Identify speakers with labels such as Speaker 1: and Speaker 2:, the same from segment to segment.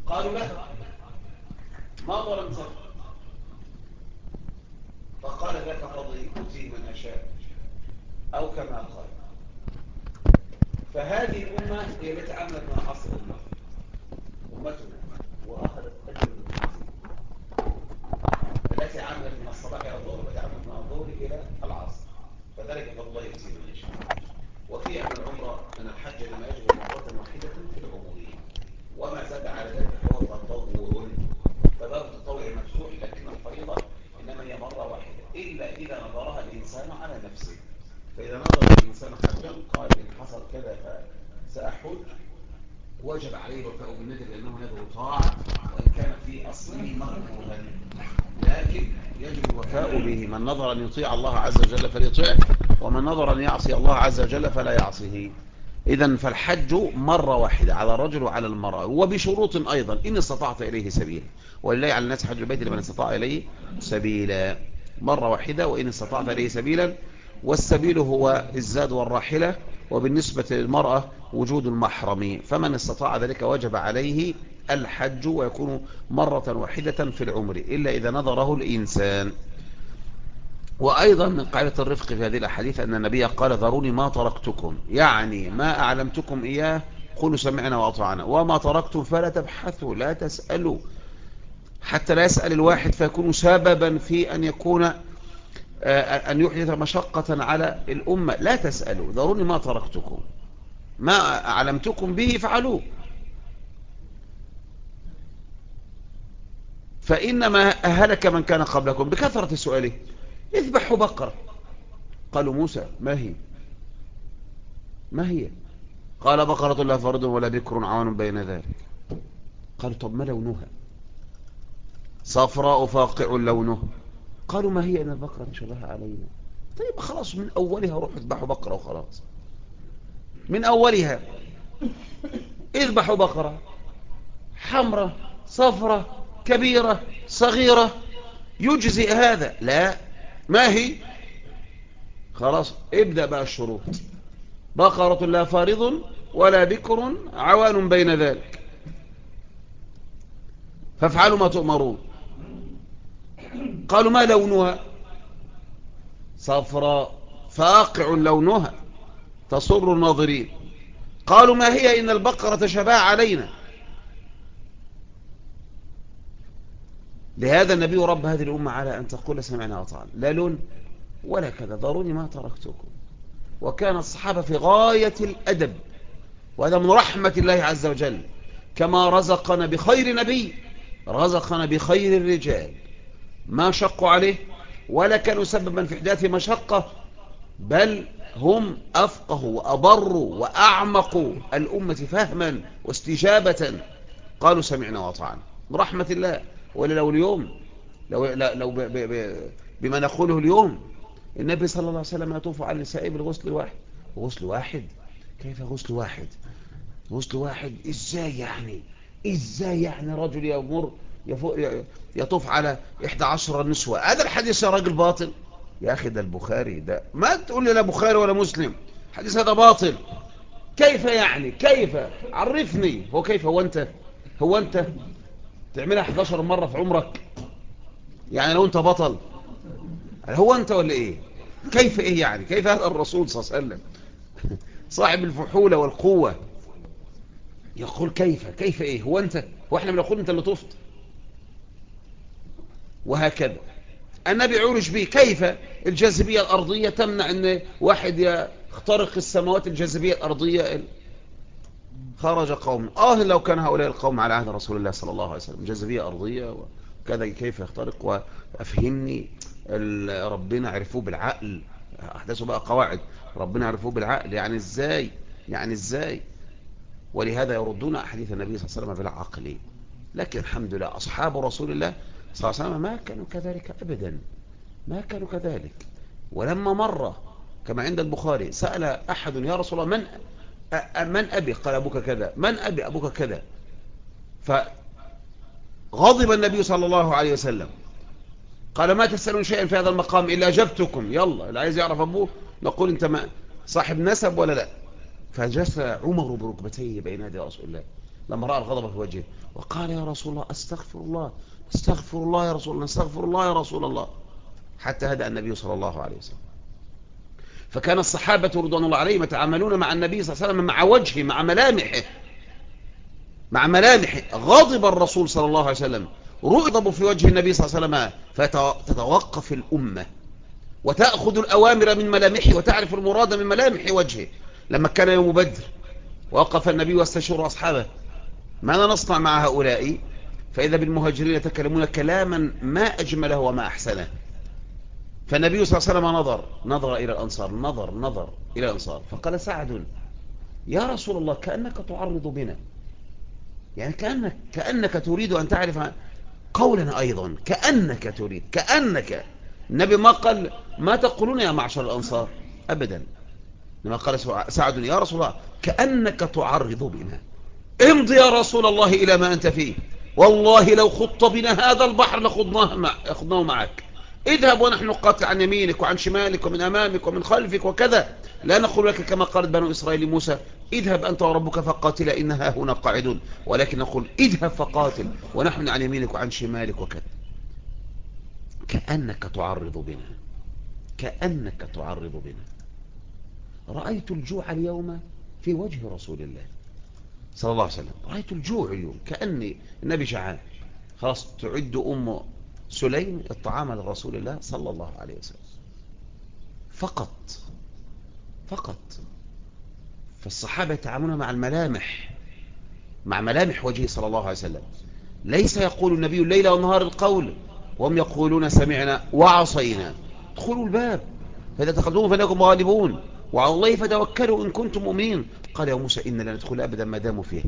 Speaker 1: قالوا لا، ما ظلمت، فقال ذاك فضلي أوتيه من أشاء، أو كما قال. فهذه الأمة هي التي عملت مع عصر أمتنا وأخذت أجر التي عملت من الصباح إلى الظهر، والتي عملت من الظهر إلى العصر، فذلك فضل الله يؤتيه من يشاء. وفي أن العمرة أن الحج لما يجب مرة واحدة في العمرية، وما زاد على ذلك فهو تطوع، فباب التطوع مفتوح، لكن الفريضة إنما هي مرة واحدة، إلا إذا نظرها الإنسان على نفسه. فإذا نظر الإنسان حجا قال إن حصل كذا فسأحج، وجب عليه الوفاء بالنذر لأنه نذر طاعة، وإن كان في أصله مكروها، لكن يجب الوفاء به. من نظر أن يطيع الله عز وجل فليطيعه، ومن نظر أن يعصي الله عز وجل فلا يعصيه. إذن فالحج مرة واحدة على الرجل وعلى المرأة، وبشروط أيضا إن استطعت إليه سبيلا، ولله على الناس حج البيت لمن استطاع إليه سبيلا. مرة واحدة وإن استطعت إليه سبيلا، والسبيل هو الزاد والراحلة، وبالنسبة للمرأة وجود المحرم، فمن استطاع ذلك وجب عليه الحج، ويكون مرة واحدة في العمر إلا إذا نظره الإنسان. وأيضا من قاعدة الرفق في هذه الأحاديث أن النبي قال ذروني ما تركتكم، يعني ما أعلمتكم إياه قولوا سمعنا وأطعنا، وما تركتم فلا تبحثوا، لا تسألوا، حتى لا يسأل الواحد فيكون سببا في أن يكون أن يحدث مشقة على الأمة. لا تسألوا، ذروني ما تركتكم، ما أعلمتكم به فعلوه، فإنما أهلك من كان قبلكم بكثرة سؤاله. اذبحوا بقرة، قالوا موسى ما هي؟ قال بقرة لا فرد ولا بكر عوان بين ذلك. قالوا طب ما لونها؟ صفراء فاقع لونه. قالوا ما هي؟ ان البقرة تشبه علينا. طيب خلاص من أولها روحوا اذبحوا بقرة وخلاص، من أولها اذبحوا بقرة حمرة صفرة كبيرة صغيرة، يجزئ هذا؟ لا، ما هي؟ خلاص ابدأ بقى الشروط، بقرة لا فارض ولا بكر عوان بين ذلك، فافعلوا ما تؤمرون. قالوا ما لونها؟ صفراء فاقع لونها تسر الناظرين. قالوا ما هي؟ إن البقرة تشبه علينا. لهذا النبي رب هذه الأمة على أن تقول سمعنا وأطعنا، لا لون ولا كذا، ذروني ما تركتكم. وكان الصحابة في غاية الأدب، وهذا من رحمة الله عز وجل، كما رزقنا بخير نبي رزقنا بخير الرجال، ما شقوا عليه ولا كانوا سببا في إحداث مشقة، بل هم أفقهوا وأبروا وأعمقوا الأمة فهما واستجابة، قالوا سمعنا وأطعنا برحمة الله. ولا لو اليوم لو بما نقوله اليوم، النبي صلى الله عليه وسلم يطوف على النساء بالغسل الواحد. غسل واحد؟ كيف غسل واحد؟ غسل واحد ازاي يعني؟ ازاي يعني رجل يمر يطوف على 11 نسوة؟ هذا الحديث يا راجل باطل يا أخي، ده البخاري، ده ما تقول لي لا بخاري ولا مسلم، الحديث هذا باطل. كيف يعني؟ كيف؟ عرفني، هو كيف؟ هو أنت تعملها 11 مرة في عمرك؟ يعني لو أنت بطل هو أنت ولا إيه؟ كيف إيه يعني؟ كيف هذا الرسول صلى الله عليه وسلم صاحب الفحولة والقوة يقول كيف إيه؟ هو أنت؟ هو إحنا بنقول أنت اللي طفت؟ وهكذا النبي عرج به. كيف الجاذبية الأرضية تمنع أن واحد يخترق السماوات؟ الجاذبية الأرضية خرج قوم لو كان هؤلاء القوم على عهد رسول الله صلى الله عليه وسلم، جاذبية أرضية وكذا، كيف يخترق؟ وأفهمني، ربنا عرفوه بالعقل، أحدثوا بقى قواعد، ربنا عرفوه بالعقل، يعني إزاي؟ يعني إزاي؟ ولهذا يردون أحاديث النبي صلى الله عليه وسلم بالعقل. لكن الحمد لله أصحاب رسول الله صلى الله عليه وسلم ما كانوا كذلك أبدا، ما كانوا كذلك. ولما مر كما عند البخاري سأل أحد يا رسول الله من أبي؟ قال أبوك كذا. من أبي؟ أبوك كذا. فغضب النبي صلى الله عليه وسلم، قال ما تسألون شيئا في هذا المقام إلا أجبتكم. يلا اللي عايز يعرف أبوه نقول أنت ما صاحب نسب ولا لا. فجلس عمر بركبتيه بين يدي رسول الله لما رأى الغضب في وجهه، وقال يا رسول الله أستغفر الله، استغفر الله يا رسول الله، استغفر الله يا رسول الله، حتى هدأ النبي صلى الله عليه وسلم. فكان الصحابة رضوان الله عليهم يتعاملون مع النبي صلى الله عليه وسلم مع وجهه، مع ملامحه، مع ملامحه. غضب الرسول صلى الله عليه وسلم، رغب في وجه النبي صلى الله عليه وسلم، فتتوقف الأمة وتأخذ الأوامر من ملامحه وتعرف المراد من ملامح وجهه. لما كان يوم بدر ووقف النبي واستشار أصحابه ماذا نصنع مع هؤلاء، فإذا بالمهاجرين يتكلمون كلاما ما أجمله وما أحسنه. فالنبي صلى الله عليه وسلم نظر إلى الأنصار، نظر إلى الأنصار، فقال سعد يا رسول الله كأنك تعرض بنا، يعني كأنك تريد أن تعرف قولا أيضا، كأنك النبي ما قال ما تقولون يا معشر الأنصار أبدا، لما قال سعد يا رسول الله كأنك تعرض بنا، امضي يا رسول الله إلى ما أنت فيه، والله لو خط بنا هذا البحر لخضناه معك، اذهب ونحن نقاتل عن يمينك وعن شمالك ومن أمامك ومن خلفك وكذا، لا نقول لك كما قالت بنو إسرائيل موسى اذهب أنت وربك فقاتلا إنها هنا قاعدون، ولكن نقول اذهب فقاتل ونحن عن يمينك وعن شمالك وكذا. كأنك تعرض بنا، كأنك تعرض بنا. رأيت الجوع اليوم في وجه رسول الله صلى الله عليه وسلم، رأيت الجوع اليوم، كأني النبي جعان، خلاص تعد أم سليم الطعام لرسول الله صلى الله عليه وسلم فقط. فالصحابة يتعاملون مع الملامح، مع ملامح وجهه صلى الله عليه وسلم. ليس يقول النبي الليل والنهار القول وهم يقولون سمعنا وعصينا، ادخلوا الباب فإذا تخلدون فإنكم غالبون وعلى الله فتوكلوا إن كنتم مؤمنين. قال يا موسى إن لا ندخل أبدا ما داموا فيه،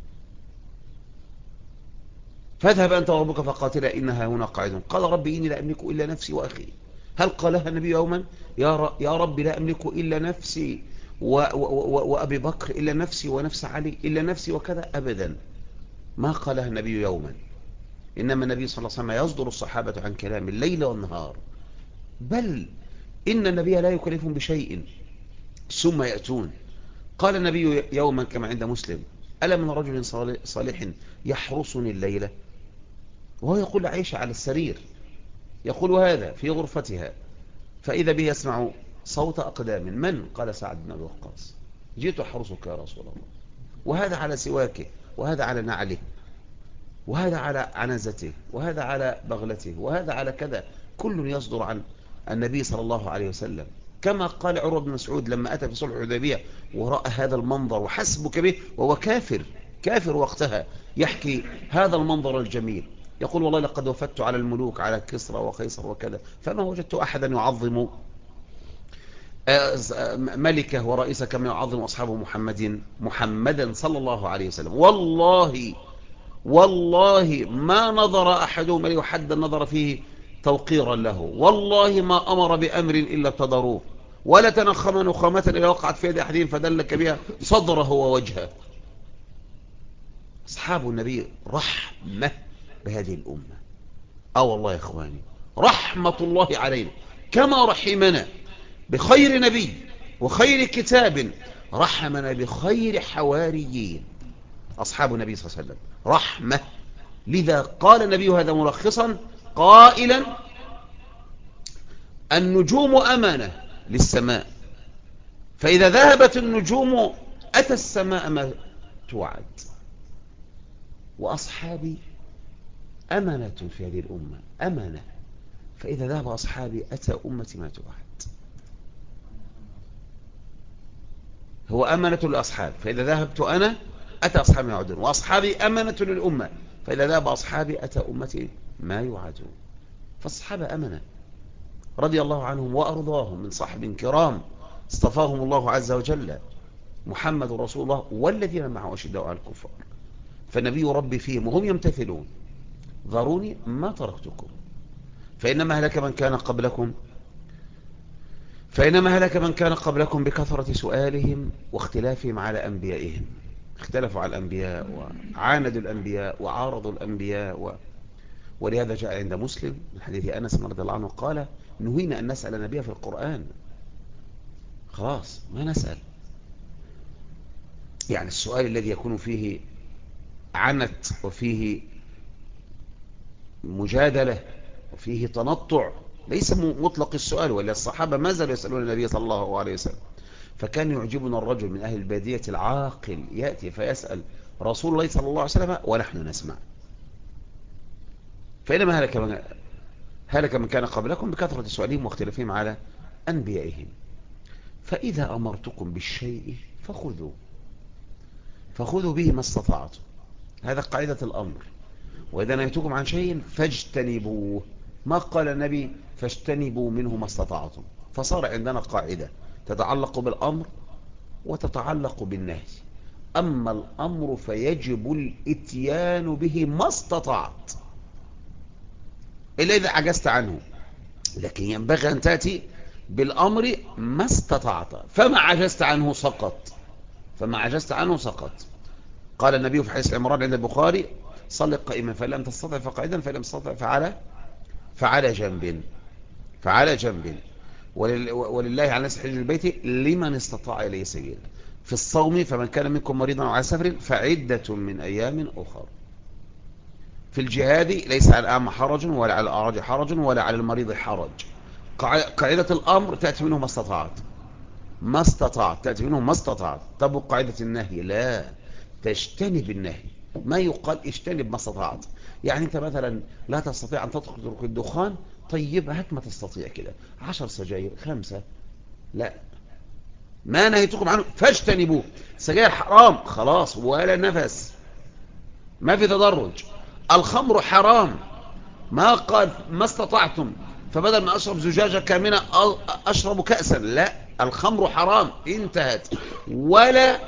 Speaker 1: فاذهب أنت وربك فقاتلا إنها هنا قاعدون. قال ربي إني لا أملك إلا نفسي وأخي. هل قالها النبي يوما يا رب لا أملك إلا نفسي وأبي بكر، إلا نفسي ونفس علي، إلا نفسي وكذا؟ أبدا ما قالها النبي يوما. إنما النبي صلى الله عليه وسلم يصدر الصحابة عن كلام الليل والنهار، بل إن النبي لا يكلفهم بشيء ثم يأتون. قال النبي يوما كما عند مسلم ألا من رجل صالح يحرسني الليلة، وهو يقول لعائشة على السرير، يقول هذا في غرفتها، فإذا به يسمع صوت أقدام من؟ قال سعد بن أبي وقاص، جئت أحرسك يا رسول الله، وهذا على سواكه، وهذا على نعله، وهذا على عنزته، وهذا على بغلته، وهذا على كذا، كل يصدر عن النبي صلى الله عليه وسلم. كما قال عروة بن مسعود لما أتى في صلح الحديبية ورأى هذا المنظر وحسبك به، وهو كافر وقتها، يحكي هذا المنظر الجميل، يقول والله لقد وفدت على الملوك، على كسرى وقيصر وكذا، فما وجدت أحدا يعظم ملكه ورئيسه كما يعظم أصحاب محمدا صلى الله عليه وسلم. والله ما نظر أحدهم إليه حد النظر فيه توقيرا له، والله ما أمر بأمر إلا ابتدروه، ولا تنخم نخامة إلا وقعت في يد أحدهم فدلك بها صدره ووجهه. أصحاب النبي رحمة بهذه الأمة. والله يا إخواني رحمة الله علينا، كما رحمنا بخير نبي وخير كتاب رحمنا بخير حواريين أصحاب النبي صلى الله عليه وسلم، رحمة. لذا قال النبي هذا ملخصا قائلا النجوم أمانة للسماء، فإذا ذهبت النجوم أتى السماء ما توعد، وأصحابي أمانة في هذه الأمة، أمانة، فإذا ذهب أصحابي أتى أمتي ما توعد. هو أمانة للأصحاب، فإذا ذهبت أنا أتى أصحابي ما يعودون، وأصحابي أمانة للأمة، فإذا ذهب أصحابي أتى أمتي ما يوعدون. فالصحابة أمانة رضي الله عنهم وأرضاهم من صحب كرام اصطفاهم الله عز وجل، محمد رسول الله والذين معه أشداء على الكفار، فالنبي ربي فيهم وهم يمتثلون، ذروني ما تركتكم فإنما هلك من كان قبلكم بكثرة سؤالهم واختلافهم على أنبيائهم. اختلفوا على الأنبياء وعاندوا الأنبياء وعارضوا الأنبياء ولهذا جاء عند مسلم من حديث أنس رضي الله عنه قال نهينا أن نسأل النبي في القرآن، خلاص ما نسأل، يعني السؤال الذي يكون فيه عنت وفيه مجادلة وفيه تنطع، ليس مطلق السؤال، ولا الصحابة ما زالوا يسألون النبي صلى الله عليه وسلم. فكان يعجبنا الرجل من أهل البادية العاقل يأتي فيسأل رسول الله صلى الله عليه وسلم ونحن نسمع. فإنما هلك من كان قبلكم بكثرة سؤالهم واختلافهم على أنبيائهم. فإذا أمرتكم بالشيء فخذوا به ما استطعتم، هذا قاعدة الأمر. وإذا نهيتكم عن شيء فاجتنبوه، ما قال النبي فاجتنبوا منه ما استطعتم. فصار عندنا قاعدة تتعلق بالأمر وتتعلق بالنهي. أما الأمر فيجب الإتيان به ما استطعت إلا إذا عجزت عنه، لكن ينبغي أن تأتي بالأمر ما استطعت. فما عجزت عنه سقط. قال النبي في حديث عمران عند البخاري: صل قائما فإن لم تستطع فقاعدا فإن لم تستطع فعلى جنب. ولله على الناس حج البيت لمن استطاع إليه سبيلا. في الصوم فمن كان منكم مريضا أو على سفر فعدة من أيام أخر. في الجهاد ليس على الأعمى حرج ولا على الأعرج حرج ولا على المريض حرج. قاعدة الأمر تأتي منه ما استطعت تأتي منه ما استطعت. طب قاعدة النهي لا، تجتنب النهي. ما يقال اجتنب ما استطعت؟ يعني انت مثلا لا تستطيع ان تترك الدخان، طيب هات ما تستطيع كده 10 سجاير 5. لا، ما نهيتكم عنه فاجتنبوه. سجاير حرام خلاص ولا نفس، ما في تدرج. الخمر حرام، ما قال ما استطعتم فبدل ما أشرب زجاجة كاملة أشرب كأسا، لا، الخمر حرام انتهت. ولا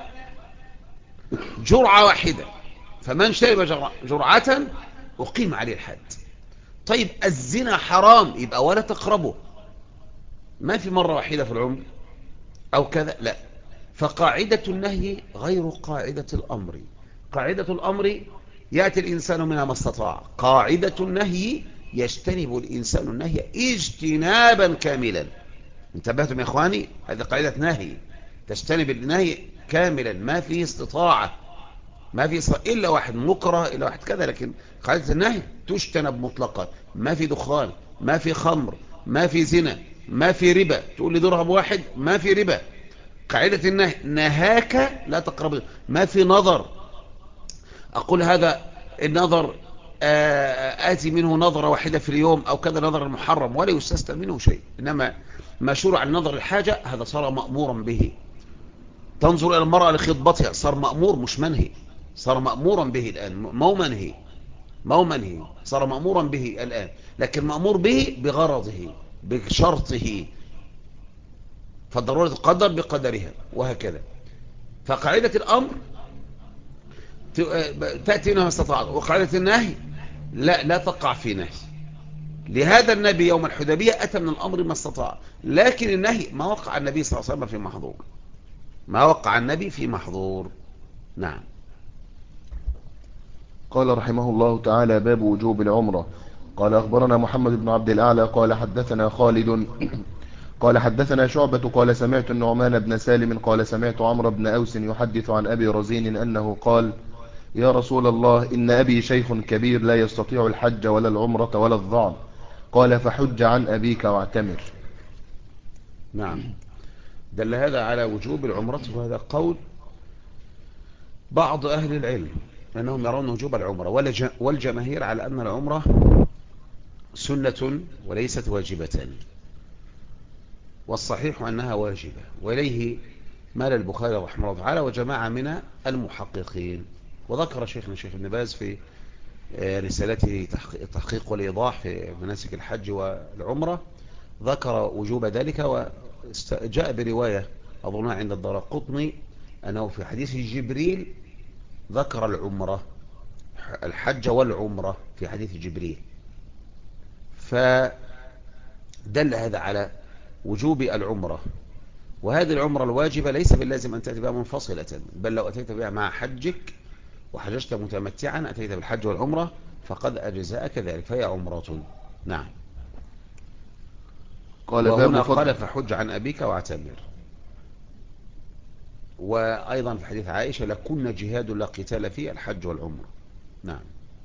Speaker 1: جرعة واحدة، فمن شرب جرعة أقيم عليه الحد. طيب الزنا حرام، يبقى ولا تقربه، ما في مرة واحدة في العمر أو كذا، لا. فقاعدة النهي غير قاعدة الأمر. قاعدة الأمر يأتي الإنسان منها ما استطاع، قاعدة النهي يجتنب الإنسان النهي اجتنابا كاملا. انتبهتم يا إخواني؟ هذه قاعدة نهي، تجتنب النهي كاملا، ما فيه استطاعة، ما في إلا واحد مكره إلا واحد كذا، لكن قاعدة النهي تجتنب مطلقا. ما في دخان، ما في خمر، ما في زنا، ما في ربا. تقول لي درهم واحد، ما في ربا. قاعدة النهي نهاك لا تقرب. ما في نظر، أقول هذا النظر آتي منه نظرة واحدة في اليوم أو كذا، نظر المحرم ولا يستثنى منه شيء. إنما ما شرع النظر الحاجة هذا صار مأمورا به. تنظر إلى المرأة لخطبتها، صار مأمور مش منهي، صار مأمورا به الآن، مو منهي، صار مأمورا به الآن، لكن مأمور به بغرضه بشرطه، فالضرورة تقدر بقدرها وهكذا. فقاعدة الأمر تأتي منها ما استطاعت، وقاعدة النهي لا تقع في نهي. لهذا النبي يوم الحديبية أتى من الأمر ما استطاع، لكن النهي ما وقع النبي صلى الله عليه وسلم في محظور، ما وقع النبي في محظور. نعم.
Speaker 2: قال رحمه الله تعالى: باب وجوب العمرة. قال أخبرنا محمد بن عبد الأعلى قال حدثنا خالد قال حدثنا شعبة قال سمعت النعمان بن سالم قال سمعت عمرو بن أوس يحدث عن أبي رزين أنه قال: يا رسول الله، إن أبي شيخ كبير لا يستطيع الحج ولا العمرة ولا الظعن. قال: فحج عن أبيك واعتمر.
Speaker 1: نعم، دل هذا على وجوب العمرة، وهذا قول بعض أهل العلم أنهم يرون وجوب العمرة، والجماهير على أن العمرة سنة وليست واجبة، والصحيح أنها واجبة، وإليه مال البخاري رحمه الله تعالى وجماعة من المحققين. وذكر شيخنا الشيخ ابن باز في رسالته التحقيق والإيضاح في مناسك الحج والعمرة، ذكر وجوب ذلك، وجاء برواية أظنها عند الدارقطني أنه في حديث جبريل ذكر العمرة، الحج والعمرة في حديث جبريل، فدل هذا على وجوب العمرة. وهذه العمرة الواجبة ليس باللازم أن تأتي بها منفصلة، بل لو أتيت بها مع حجك وحججت متمتعا أتيت بالحج والعمرة فقد أجزاءك ذلك، فهي عمرة. نعم.
Speaker 2: قال: باب
Speaker 1: وهنا
Speaker 2: فضل.
Speaker 1: قال: فحج عن أبيك واعتمر.
Speaker 3: وأيضا في حديث عائشة لكن جهاد لا قتال فيه الحج والعمرة. نعم.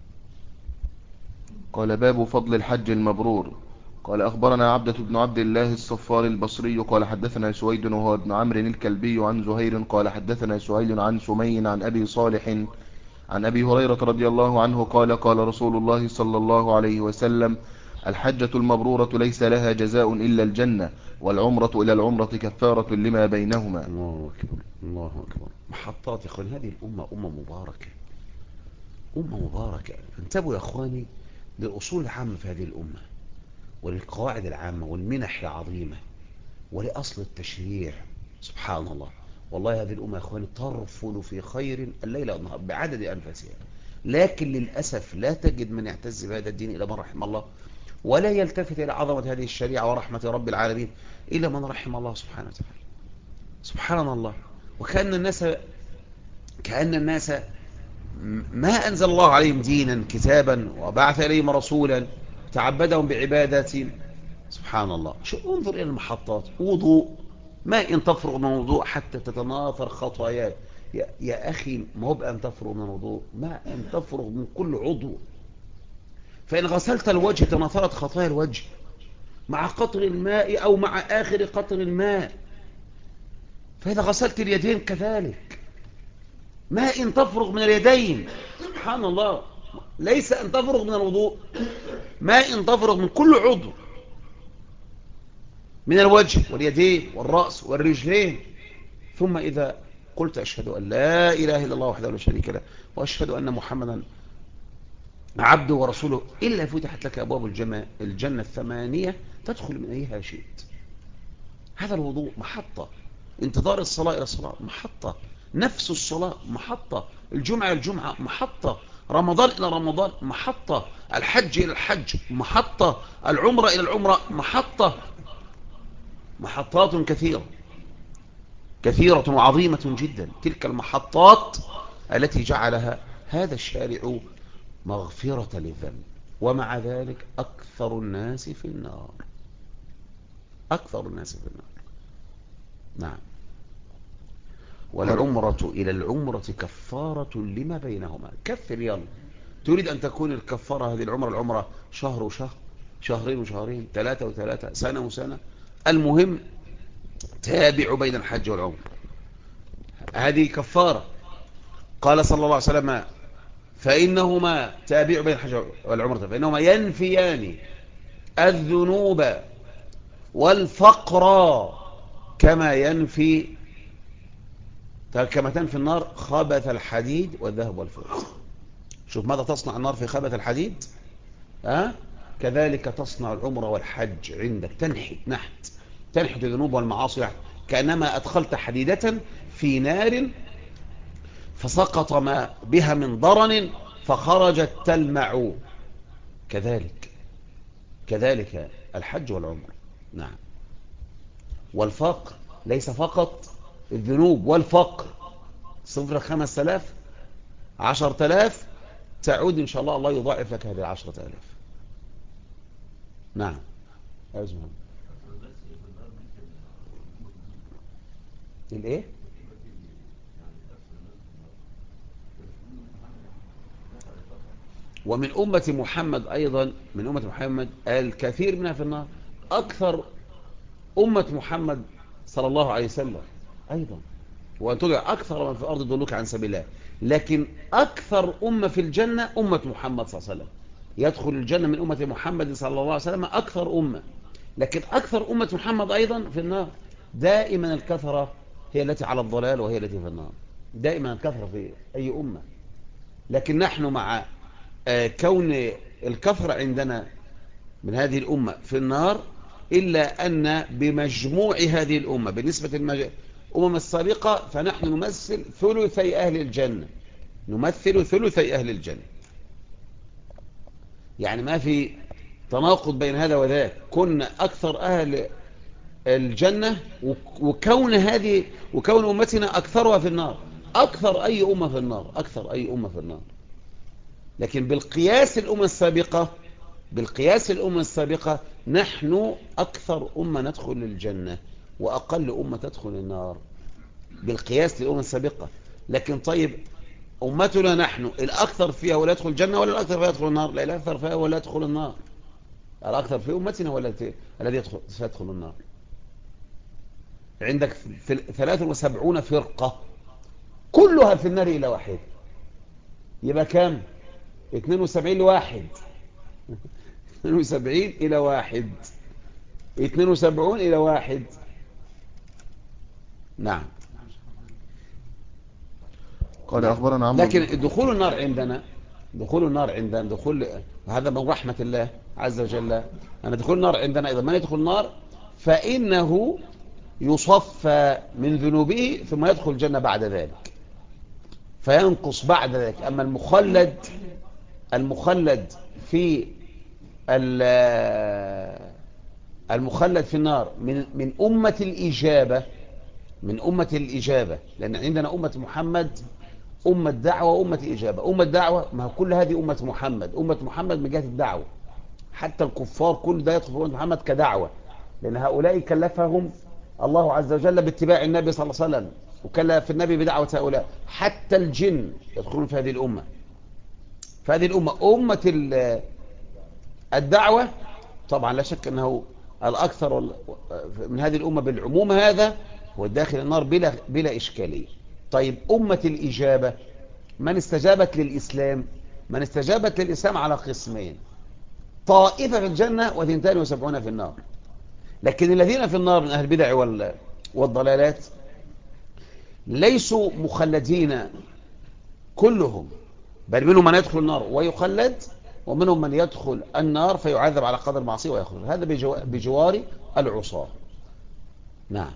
Speaker 2: قال باب فضل الحج المبرور. قال أخبرنا عبدة بن عبد الله الصفار البصري قال حدثنا سويد وهو ابن عمرو الكلبي عن زهير قال حدثنا سهيل عن سمي عن أبي صالح عن أبي هريرة رضي الله عنه قال قال رسول الله صلى الله عليه وسلم الحجة المبرورة ليس لها جزاء إلا الجنة والعمرة إلى العمرة كفارة لما بينهما.
Speaker 3: الله أكبر الله أكبر. محطات يا أخوان، هذه الأمة أمة مباركة، أمة مباركة. انتبهوا يا أخواني للأصول العامة في هذه الأمة، وللقواعد العامة والمنح العظيمة، ولأصل التشريع. سبحان الله، والله هذه الأمة يا أخواني ترفل في خير الليل والنهار بعدد أنفاسها، لكن للأسف لا تجد من يعتز بهذا الدين إلا من رحم الله، ولا يلتفت إلى عظمة هذه الشريعة ورحمة رب العالمين إلا من رحم الله سبحانه وتعالى. سبحان الله. وكأن الناس ما أنزل الله عليهم دينا كتابا وبعث إليهم رسولا تعبدهم بعبادات. سبحان الله. شو انظر إلى المحطات، وضوء، ما إن تفرغ من الوضوء حتى تتناثر خطاياك. يا أخي ما هو بأن تفرغ من الوضوء، ما أن تفرغ من كل عضو. فإن غسلت الوجه تناثرت خطايا الوجه مع قطر الماء أو مع آخر قطر الماء. فإذا غسلت اليدين كذلك، ما إن تفرغ من اليدين. سبحان الله. ليس أن تفرغ من الوضوء، ما إن تفرغ من كل عضو، من الوجه واليدين والرأس والرجلين. ثم إذا قلت أشهد أن لا إله إلا الله وحده لا شريك له وأشهد أن محمدا عبده ورسوله، إلا فتحت لك أبواب الجنة الثمانية تدخل من أيها شئت. هذا الوضوء محطة، انتظار الصلاة إلى الصلاة محطة، نفس الصلاة محطة، الجمعة إلى الجمعة محطة، رمضان إلى رمضان محطة، الحج إلى الحج محطة، العمرة إلى العمرة محطة. محطات كثيرة وعظيمة جدا، تلك المحطات التي جعلها هذا الشارع مغفرة للذنب، ومع ذلك أكثر الناس في النار، أكثر الناس في النار. نعم. والعمرة إلى العمرة كفارة لما بينهما. كفر يلا، تريد أن تكون الكفارة هذه العمرة شهر وشهر، شهرين وشهرين، 3 و3، سنة وسنة، المهم تابع بين الحج والعمرة، هذه كفارة. قال صلى الله عليه وسلم فإنهما تابع بين الحج والعمرة فإنهما ينفيان الذنوب والفقر كما تنفي النار خبث الحديد والذهب والفضة. شوف ماذا تصنع النار في خبث الحديد، كذلك تصنع العمرة والحج عندك، تنحت الذنوب والمعاصي، كأنما أدخلت حديدة في نار فسقط ما بها من ضرن فخرجت تلمع. كذلك الحج والعمرة. نعم. والفقر ليس فقط الذنوب، والفقر 5,000 10,000 تعود إن شاء الله، الله يضاعف لك هذه 10,000. نعم. أزمهم الايه؟ ومن أمة محمد أيضا، من أمة محمد الكثير منها في النار، أكثر أمة محمد صلى الله عليه وسلم أيضا. وأن تدع أكثر من في الأرض يضلوك عن سبيل الله، لكن أكثر أمة في الجنة أمة محمد صلى الله عليه وسلم. يدخل الجنة من أمة محمد صلى الله عليه وسلم أكثر أمة، لكن أكثر أمة محمد أيضا في النار. دائما الكثرة هي التي على الضلال وهي التي في النار، دائما الكثرة في أي أمة. لكن نحن مع كون الكثرة عندنا من هذه الأمة في النار، إلا أن بمجموع هذه الأمة بالنسبة للأمم السابقة فنحن نمثل ثلثي أهل الجنة، نمثل ثلثي أهل الجنة. يعني ما في تناقض بين هذا وذاك، كنا أكثر أهل الجنة وكون أمتنا أكثرها في النار، أكثر أي أمة في النار، أكثر أي أمة في النار. لكن بالقياس الأمة السابقة نحن أكثر أمة ندخل الجنة وأقل أمة تدخل النار. بالقياس للأمم السابقة. لكن طيب أمتنا نحن الأكثر فيها ولا يدخل الجنة ولا الأكثر فيها يدخل النار؟ لا، الأكثر فيها ولا يدخل النار. الأكثر في أمتنا ولا الذي سيدخل النار. عندك في 73 فرقة كلها في النار إلى واحد، يبقى كام؟ 72 لواحد. 72 إلى واحد. 72 إلى واحد. نعم.
Speaker 2: قال
Speaker 3: نعم.
Speaker 2: أخبرنا عمرو
Speaker 3: لكن دخول النار عندنا، دخول النار عندنا، دخول هذا من رحمة الله عز وجل، أن دخول النار عندنا إذا من يدخل النار فإنه يصفى من ذنوبه ثم يدخل الجنة بعد ذلك، فينقص بعد ذلك. أما المخلد في المخلد في النار من أمة الإجابة، من أمة الإجابة، لأن عندنا أمة محمد أمة دعوة وأمة إجابة. أمة دعوة ما كل هذه أمة محمد، أمة محمد من جهة الدعوة، حتى الكفار كل ده يدخل في أمة محمد كدعوة، لأن هؤلاء كلفهم الله عز وجل باتباع النبي صلى الله عليه وسلم، وكلف النبي بدعوة هؤلاء. حتى الجن يدخلون في هذه الأمة. فهذه الأمة أمة الدعوة طبعا لا شك أنه الأكثر من هذه الأمة بالعموم هذا هو الداخل النار بلا إشكالية. طيب أمة الإجابة من استجابت للإسلام، من استجابت للإسلام على قسمين، طائفة في الجنة و72 في النار. لكن الذين في النار من أهل البدع والضلالات ليسوا مخلدين كلهم، بل منهم من يدخل النار ويخلد، ومنهم من يدخل النار فيعذب على قدر المعصية ويخرج. هذا بجوار العصاة. نعم.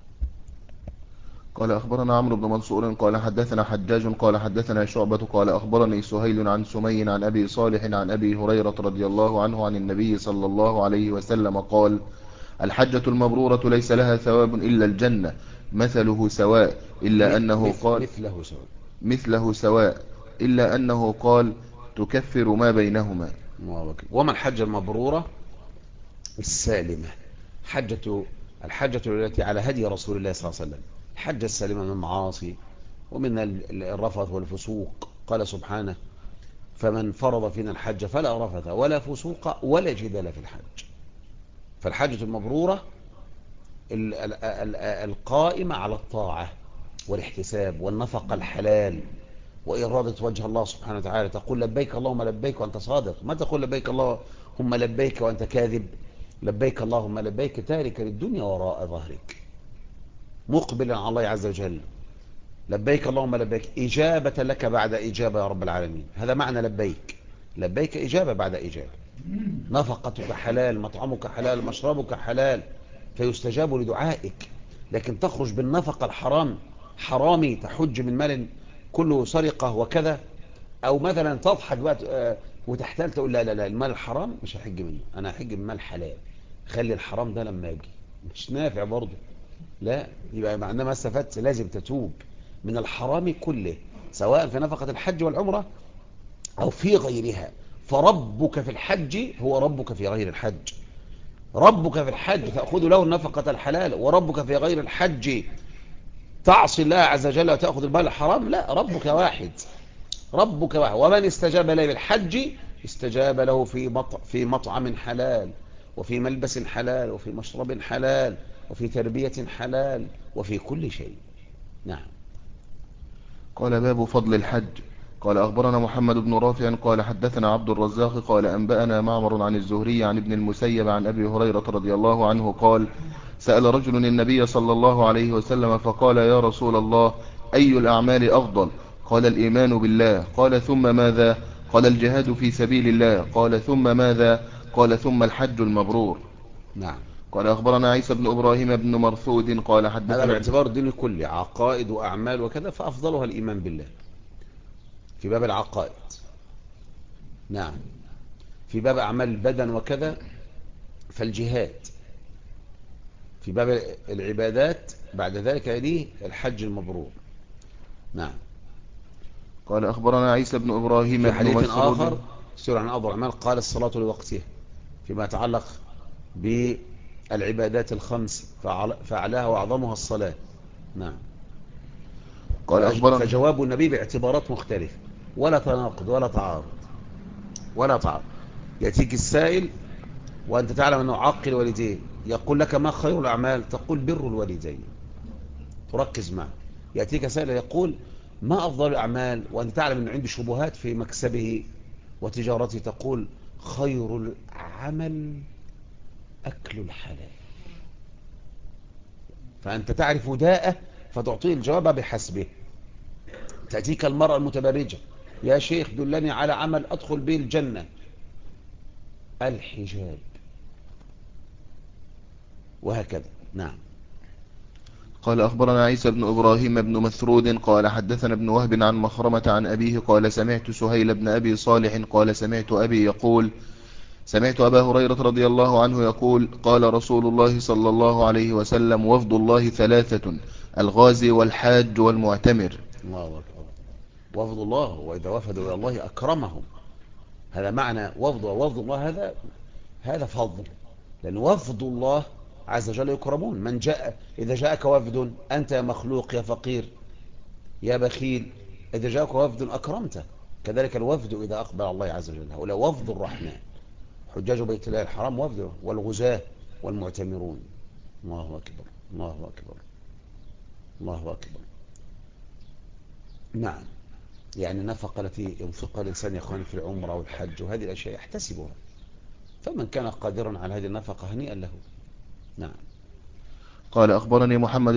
Speaker 2: قال أخبرنا عمرو بن منصور قال حدثنا حجاج قال حدثنا شعبة قال أخبرني سهيل عن سمي عن أبي صالح عن أبي هريرة رضي الله عنه عن النبي صلى الله عليه وسلم قال: الحجة المبرورة ليس لها ثواب إلا الجنة، مثله سواء إلا أنه قال مثله سواء إلا أنه قال تكفر ما بينهما.
Speaker 3: وما الحجة المبرورة؟ السالمة، الحجة التي على هدي رسول الله صلى الله عليه وسلم، الحجة السالمة من المعاصي ومن الرفث والفسوق. قال سبحانه: فمن فرض فينا الحج فلا رفث ولا فسوق ولا جدال في الحج. فالحجة المبرورة القائمة على الطاعة والاحتساب والنفقة الحلال وإرادة وجه الله سبحانه وتعالى. تقول لبيك اللهم لبيك وأنت صادق، ما تقول لبيك اللهم لبيك وأنت كاذب. لبيك اللهم لبيك تارك للدنيا وراء ظهرك مقبلا على الله عز وجل. لبيك اللهم لبيك إجابة لك بعد إجابة يا رب العالمين. هذا معنى لبيك. لبيك إجابة بعد إجابة. نفقتك حلال، مطعمك حلال، مشربك حلال، فيستجاب لدعائك. لكن تخرج بالنفقة الحرام، حرامي تحج من مال كله سرقة وكذا، أو مثلا تضحك بقى وتحتال تقول لا لا لا المال الحرام مش هحج منه، أنا هحج من مال حلال، خلي الحرام ده لما يجي. مش نافع برضه. لا، يبقى معناه ما استفدت. لازم تتوب من الحرام كله، سواء في نفقة الحج والعمرة أو في غيرها. فربك في الحج هو ربك في غير الحج. ربك في الحج تأخذ له النفقة الحلال، وربك في غير الحج تعصي الله عز وجل وتأخذ المال الحرام. لا، ربك واحد. ربك واحد. ومن استجاب له بالحج استجاب له في مطعم حلال، وفي ملبس حلال، وفي مشرب حلال، وفي تربية حلال، وفي كل شيء. نعم.
Speaker 2: قال: باب فضل الحج. قال أخبرنا محمد بن رافع قال حدثنا عبد الرزاق قال أنبأنا معمر عن الزهري عن ابن المسيب عن أبي هريرة رضي الله عنه قال: سأل رجل النبي صلى الله عليه وسلم فقال: يا رسول الله، أي الأعمال أفضل؟ قال: الإيمان بالله. قال: ثم ماذا؟ قال: الجهاد في سبيل الله. قال: ثم ماذا؟ قال: ثم الحج المبرور.
Speaker 3: نعم.
Speaker 2: قال أخبرنا عيسى بن إبراهيم بن مرثود قال
Speaker 3: هذا
Speaker 2: حدثنا
Speaker 3: باعتبار الدين الكلي، عقائد وأعمال وكذا، فأفضلها الإيمان بالله في باب العقائد. نعم. في باب أعمال البدن وكذا فالجهاد. في باب العبادات بعد ذلك ليه الحج المبرور. نعم.
Speaker 2: قال أخبرنا عيسى بن إبراهيم
Speaker 3: في
Speaker 2: بن
Speaker 3: حديث
Speaker 2: مسعود
Speaker 3: آخر سورة عن أبو الأعمال قال: الصلاة لوقتها، فيما يتعلق بالعبادات الخمس فعلاها وأعظمها الصلاة. نعم.
Speaker 2: قال أخبرنا
Speaker 3: فجواب النبي باعتبارات مختلفة، ولا تناقض ولا تعارض ولا تعارض. يأتيك السائل وأنت تعلم أنه عاق الوالدين، يقول لك ما خير الأعمال؟ تقول بر الوالدين، تركز معه. يأتيك سائل يقول ما أفضل الأعمال؟ وأنت تعلم أنه عنده شبهات في مكسبه وتجارته، تقول خير العمل أكل الحلال. فأنت تعرف داءه فتعطيه الجواب بحسبه. تأتيك المرأة المتبرجة، يا شيخ دلني على عمل أدخل به الجنة. الحجاب، وهكذا. نعم.
Speaker 2: قال أخبرنا عيسى بن إبراهيم بن مسرود قال حدثنا ابن وهب عن مخرمة عن أبيه قال سمعت سهيل بن أبي صالح قال سمعت أبي يقول سمعت أبا هريرة رضي الله عنه يقول قال رسول الله صلى الله عليه وسلم وفد الله ثلاثة: الغازي والحاج والمعتمر.
Speaker 3: الله أكبر. وفد الله، وإذا وفدوا إلى الله أكرمهم. هذا معنى وفد، ووفد الله هذا فضل، لأن وفد الله عز وجل يكرمون. من جاء إذا جاءك وفد، أنت يا مخلوق يا فقير يا بخيل، إذا جاءك وفد أكرمته. كذلك الوفد إذا أقبل الله عز وجل، هؤلاء وفد الرحمن، حجاج بيت الله الحرام وفده، والغزاة والمعتمرون. الله أكبر الله أكبر الله أكبر. نعم. يعني النفقة التي ينفقها الإنسان يا أخواني في العمرة والحج وهذه الأشياء يحتسبها، فمن كان قادرا على هذه النفقة هنيئا له. نعم.
Speaker 2: قال أخبرني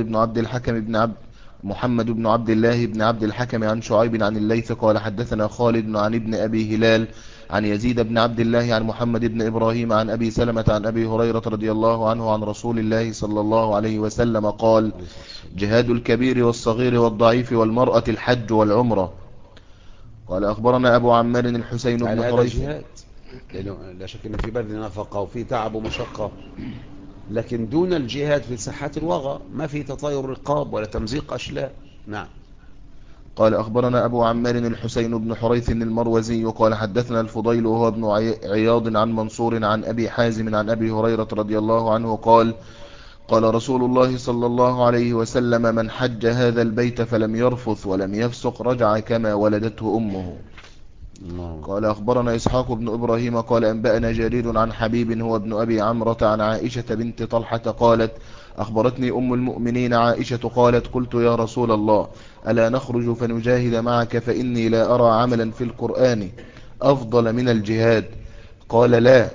Speaker 2: محمد بن عبد الله بن عبد الحكم عن شعيب عن الليث قال حدثنا خالد عن ابن أبي هلال عن يزيد بن عبد الله عن محمد بن إبراهيم عن أبي سلمة عن أبي هريرة رضي الله عنه عن رسول الله صلى الله عليه وسلم قال جهاد الكبير والصغير والضعيف والمرأة الحج والعمرة. قال أخبرنا أبو عمار الحسين بن
Speaker 3: هذا
Speaker 2: حريث.
Speaker 3: جهاد، لأنه لا شك أن في بذل نفقة وفي تعب ومشقة، لكن دون الجهاد في ساحات الوغى، ما في تطاير رقاب ولا تمزيق أشلاء. نعم.
Speaker 2: قال أخبرنا أبو عمار الحسين بن حريث المروزي قال حدثنا الفضيل وهو ابن عياض عن منصور عن أبي حازم عن أبي هريرة رضي الله عنه قال قال رسول الله صلى الله عليه وسلم من حج هذا البيت فلم يرفث ولم يفسق رجع كما ولدته أمه. قال أخبرنا إسحاق بن إبراهيم قال أنبأنا جرير عن حبيب هو ابن أبي عمرة عن عائشة بنت طلحة قالت أخبرتني أم المؤمنين عائشة قالت قلت يا رسول الله ألا نخرج فنجاهد معك فإني لا أرى عملا في القرآن أفضل من الجهاد. قال لا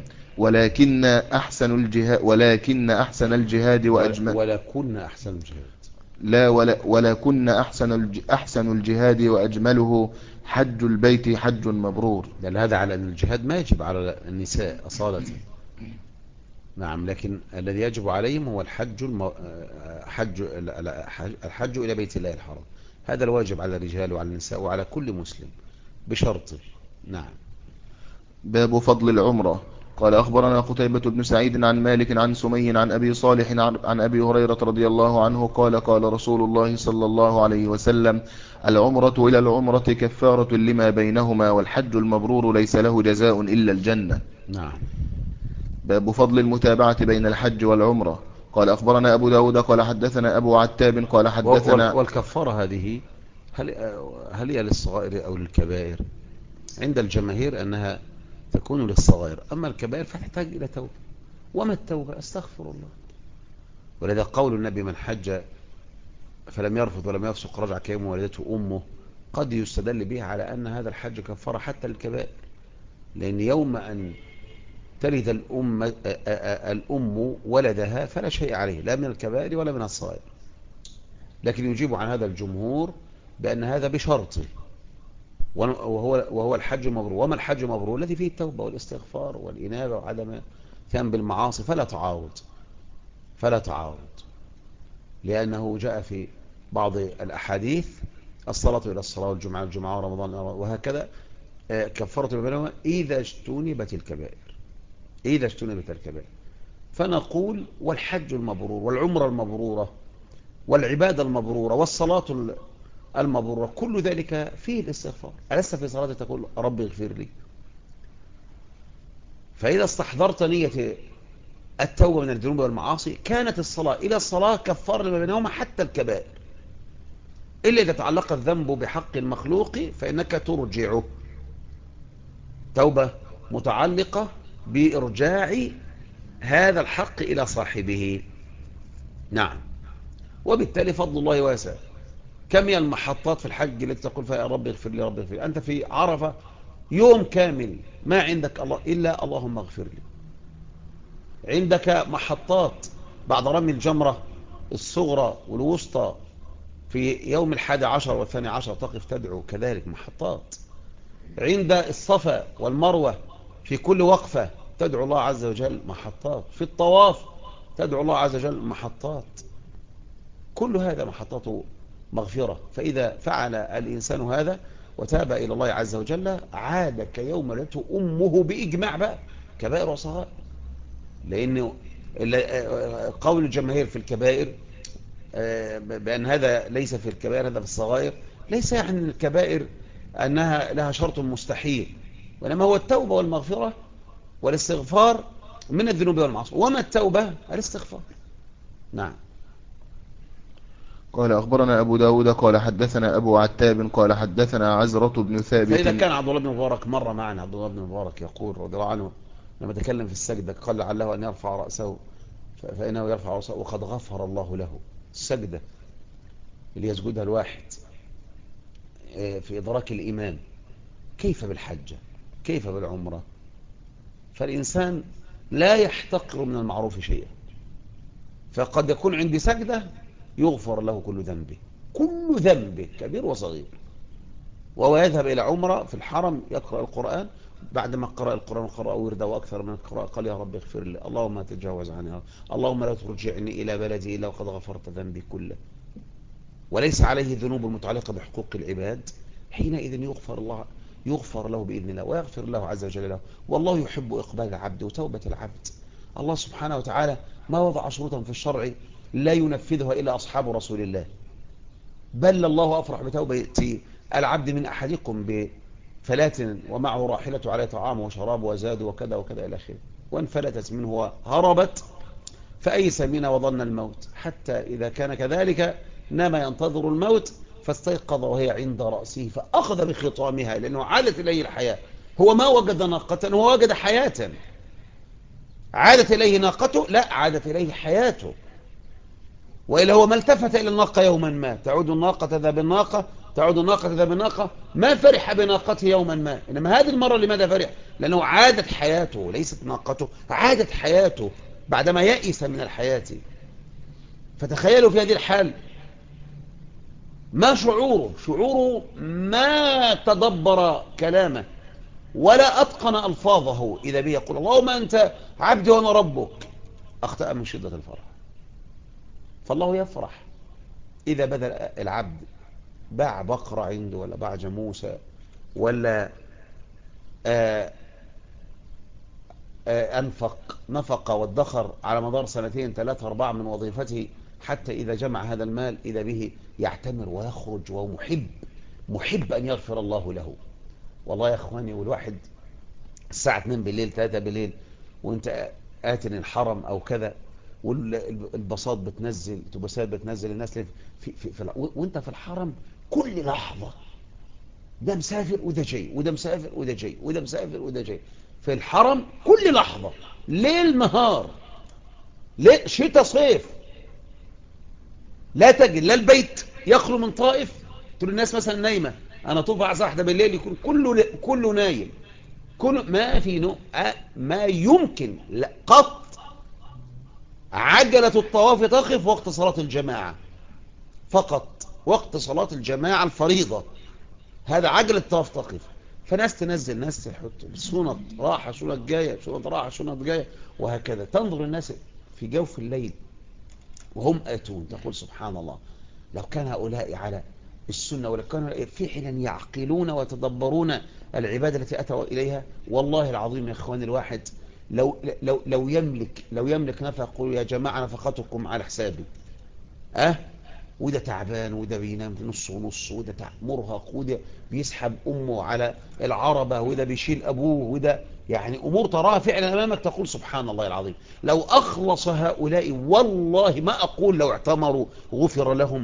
Speaker 2: ولكن أحسن الجهاد وأجمل
Speaker 3: ولكن أحسن الجهاد
Speaker 2: لا ولكن أحسن الجهاد وأجمله حج البيت حج مبرور.
Speaker 3: لأن هذا على أن الجهاد ما يجب على النساء أصالة. نعم. لكن الذي يجب عليهم هو الحج إلى بيت الله الحرام. هذا الواجب على الرجال وعلى النساء وعلى كل مسلم بشرط. نعم.
Speaker 2: باب فضل العمرة. قال أخبرنا قتيبة بن سعيد عن مالك عن سمي عن أبي صالح عن أبي هريرة رضي الله عنه قال قال رسول الله صلى الله عليه وسلم العمرة إلى العمرة كفارة لما بينهما والحج المبرور ليس له جزاء إلا الجنة.
Speaker 3: نعم.
Speaker 2: باب فضل المتابعة بين الحج والعمرة. قال أخبرنا أبو داود قال حدثنا أبو عتاب قال حدثنا
Speaker 3: والكفارة هذه هل هي للصغائر أو للكبائر؟ عند الجماهير أنها تكون للصغائر، أما الكبائر فتحتاج إلى توبة. وما التوبة؟ أستغفر الله. ولذا قول النبي من حج فلم يرفض ولم يفسق رجع كيوم ولدته أمه قد يستدل به على أن هذا الحج كفارة حتى للكبائر، لأن يوم أن تلد الأم ولدها فلا شيء عليه لا من الكبائر ولا من الصغائر. لكن يجيب عن هذا الجمهور بأن هذا بشرطه، وهو الحج المبرور. وما الحج المبرور؟ الذي فيه التوبة والاستغفار والإنابة وعدم ثم بالمعاصي. فلا تعارض لأنه جاء في بعض الأحاديث الصلاة إلى الصلاة والجمعة والجمعة ورمضان وهكذا كفارة ما بينهما إذا اجتنبت الكبائر. فنقول والحج المبرور والعمرة المبرورة والعبادة المبرورة والصلاة المبرورة كل ذلك فيه الاستغفار. ألست في صلاة تقول ربي اغفر لي؟ فإذا استحضرت نية التوبة من الذنوب والمعاصي كانت الصلاة إلى الصلاة كفار لما بينهما حتى الكبائر. إلا إذا تعلق الذنب بحق المخلوق فإنك ترجعه. توبة متعلقة بإرجاع هذا الحق إلى صاحبه. نعم. وبالتالي فضل الله واسع. كم هي المحطات في الحج التي تقول فيها يا رب اغفر لي رب اغفر لي؟ أنت في عرفة يوم كامل ما عندك الله إلا اللهم اغفر لي. عندك محطات بعد رمي الجمرة الصغرى والوسطى في يوم 11 والثاني عشر تقف تدعو، كذلك محطات. عند الصفا والمروة في كل وقفة تدعو الله عز وجل، محطات. في الطواف تدعو الله عز وجل، محطات. كل هذا محطات مغفرة. فإذا فعل الإنسان هذا وتاب إلى الله عز وجل عاد كيوم ولدته أمه بإجماع بقى، كبائر وصغائر. لأنه قول الجماهير في الكبائر بأن هذا ليس في الكبائر، هذا في الصغائر، ليس يعني الكبائر أنها لها شرط مستحيل، وإنما هو التوبة والمغفرة والاستغفار من الذنوب والمعاصي. وما التوبة؟ الاستغفار. نعم.
Speaker 2: قال أخبرنا أبو داود قال حدثنا أبو عتاب قال حدثنا عزرة بن ثابت.
Speaker 3: فإذا كان عبد الله بن مبارك مر معنا، عبد الله بن مبارك يقول رضي الله عنه لما تكلم في السجدة قال لعله أن يرفع رأسه فإنه يرفع رأسه وقد غفر الله له. السجدة اللي يسجدها الواحد في إدراك الإيمان، كيف بالحجة، كيف بالعمرة؟ فالإنسان لا يحتقر من المعروف شيئا، فقد يكون عندي سجدة يغفر له كل ذنبه، كل ذنبه كبير وصغير. وهو يذهب إلى عمرة في الحرم يقرأ القرآن، بعدما قرأ القرآن قرأ ورده وأكثر من القراءة قال يا رب اغفر لي، اللهم تجاوز عني، اللهم لا ترجعني إلى بلدي إلا وقد غفرت ذنبي كله، وليس عليه ذنوب المتعلقة بحقوق العباد. حينئذ يغفر له بإذن الله ويغفر الله عز وجل له. والله يحب إقبال العبد وتوبة العبد. الله سبحانه وتعالى ما وضع شروطا في الشرع لا ينفذها إلا أصحاب رسول الله. بل الله أفرح بتوبة العبد من أحدكم بفلاة ومعه راحلة عليه طعام وشراب وزاد وكذا وكذا إلى آخره، وإن فلتت منه وهربت فأيس منها وظن الموت، حتى إذا كان كذلك نام ينتظر الموت فاستيقظ وهي عند رأسه فأخذ بخطامها، لأنه عادت إليه الحياة. هو ما وجد ناقة، هو وجد حياة. عادت إليه ناقته؟ لا، عادت إليه حياته. وإلا هو ما التفت إلى الناقة يوما ما. تعود الناقة ذا بالناقة، تعود الناقة ذا بالناقة، ما فرح بناقته يوما ما. إنما هذه المرة لماذا فرح؟ لأنه عادت حياته، ليست ناقته، عادت حياته بعدما يئس من الحياة. فتخيلوا في هذه الحال ما شعوره ما تدبر كلامه ولا أتقن ألفاظه، إذا به يقول اللهم أنت عبدي وأنا ربك، أخطأ من شدة الفرح. فالله يفرح إذا بدل العبد باع بقرة عنده ولا باع جاموسة ولا نفق وادخر على مدار سنتين 3 4 من وظيفته، حتى إذا جمع هذا المال إذا به يعتمر ويخرج وهو محب أن يغفر الله له. والله يا أخواني، والواحد الساعة 2 بالليل 3 بالليل وانت آتن الحرم أو كذا، والبساط بتنزل تبسات بتنزل الناس وانت في الحرم كل لحظة ده مسافر وده جاي، وده مسافر وده جاي، وده مسافر وده جاي في الحرم كل لحظة، ليل نهار، شتاء صيف. لا تجد لا البيت يخلو من طائف، تقول الناس مثلا نايمة، أنا طوف على الساعة 1 بالليل يكون كله نايم، ما في ما يمكن لا قط. عجلة الطواف تقف وقت صلاة الجماعة فقط، وقت صلاة الجماعة الفريضة، هذا عجلة الطواف تقف. فناس تنزل، ناس تحط شنط راحة شنط جاية، شنط راحة شنط جاية، وهكذا. تنظر الناس في جوف الليل وهم آتون، تقول سبحان الله، لو كان هؤلاء على السنة ولو كانوا في حين يعقلون ويتدبرون العبادة التي أتوا إليها. والله العظيم يا إخواني، الواحد لو يملك نفق يقول يا جماعة نفقتكم على حسابي. وده تعبان، وده بينام نص ونص، وده مرهق، وده بيسحب أمه على العربة، وده بيشيل أبوه، وده يعني أمور تراها فعلا أمامك تقول سبحان الله العظيم. لو أخلص هؤلاء، والله ما أقول لو اعتمروا غفر لهم،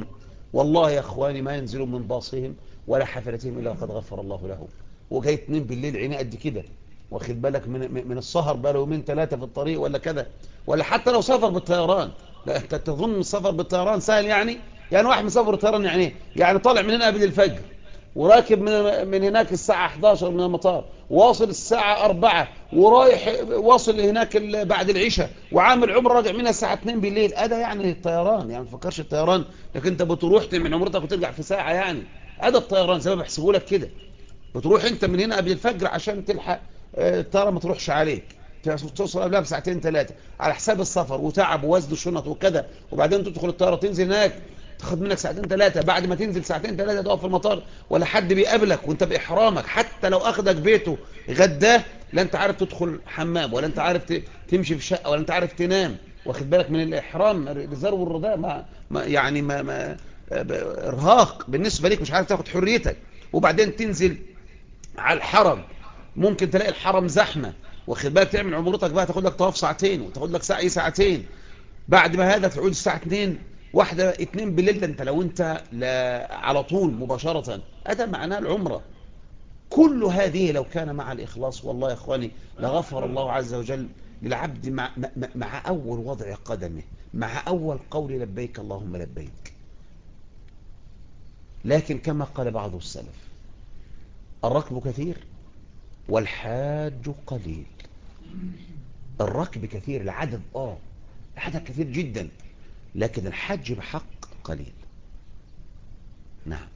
Speaker 3: والله يا اخواني ما ينزلوا من باصهم ولا حفلتهم الا وقد غفر الله لهم. وجاي 2 بالليل عينيه قد كده، واخد بالك من السهر بقى له يومين 3 في الطريق ولا كذا، ولا حتى لو سافر بالطيران. لا انت تظن السفر بالطيران سهل يعني؟ يعني واحد مسافر بالطيران يعني ايه؟ يعني طالع من هنا قبل الفجر، وراكب من هناك الساعة 11 من المطار، واصل الساعة 4، ورايح واصل هناك بعد العشاء، وعامل عمره راجع منها الساعة 2 بالليل. ده يعني الطيران؟ يعني ما تفكرش الطيران لكن انت بتروح من عمرتك وترجع في ساعة يعني. الطيران زي ما بيحسبوا لك كده، بتروح انت من هنا قبل الفجر عشان تلحق الطياره ما تروحش عليك، توصل قبلها بساعتين 3 على حساب السفر وتعب ووزن الشنط وكذا، وبعدين تدخل الطياره تنزل هناك تاخد منك ساعتين 3. بعد ما تنزل ساعتين 3 تقف في المطار ولا حد بيقابلك وانت باحرامك، حتى لو اخدك بيته غداه لا انت عارف تدخل حمام، ولا انت عارف تمشي في شقه، ولا انت عارف تنام، واخد بالك من الاحرام الازار والرداء يعني ارهاق بالنسبه ليك، مش عارف تاخد حريتك. وبعدين تنزل على الحرم، ممكن تلاقي الحرم زحمة، واخد بالك تعمل عمرتك بقى تاخد لك طواف ساعتين وتاخد لك سعي ساعتين، بعد ما هذا تعود الساعة 2 واحدة 2 بالليل. ده انت لو انت على طول مباشرة. هذا معناه العمرة. كل هذه لو كان مع الإخلاص والله يا أخواني لغفر الله عز وجل للعبد مع أول وضع قدمه، مع أول قول لبيك اللهم لبيك. لكن كما قال بعض السلف الركب كثير والحاج قليل. الركب كثير، العدد العدد كثير جدا، لكن الحج بحق قليل. نعم.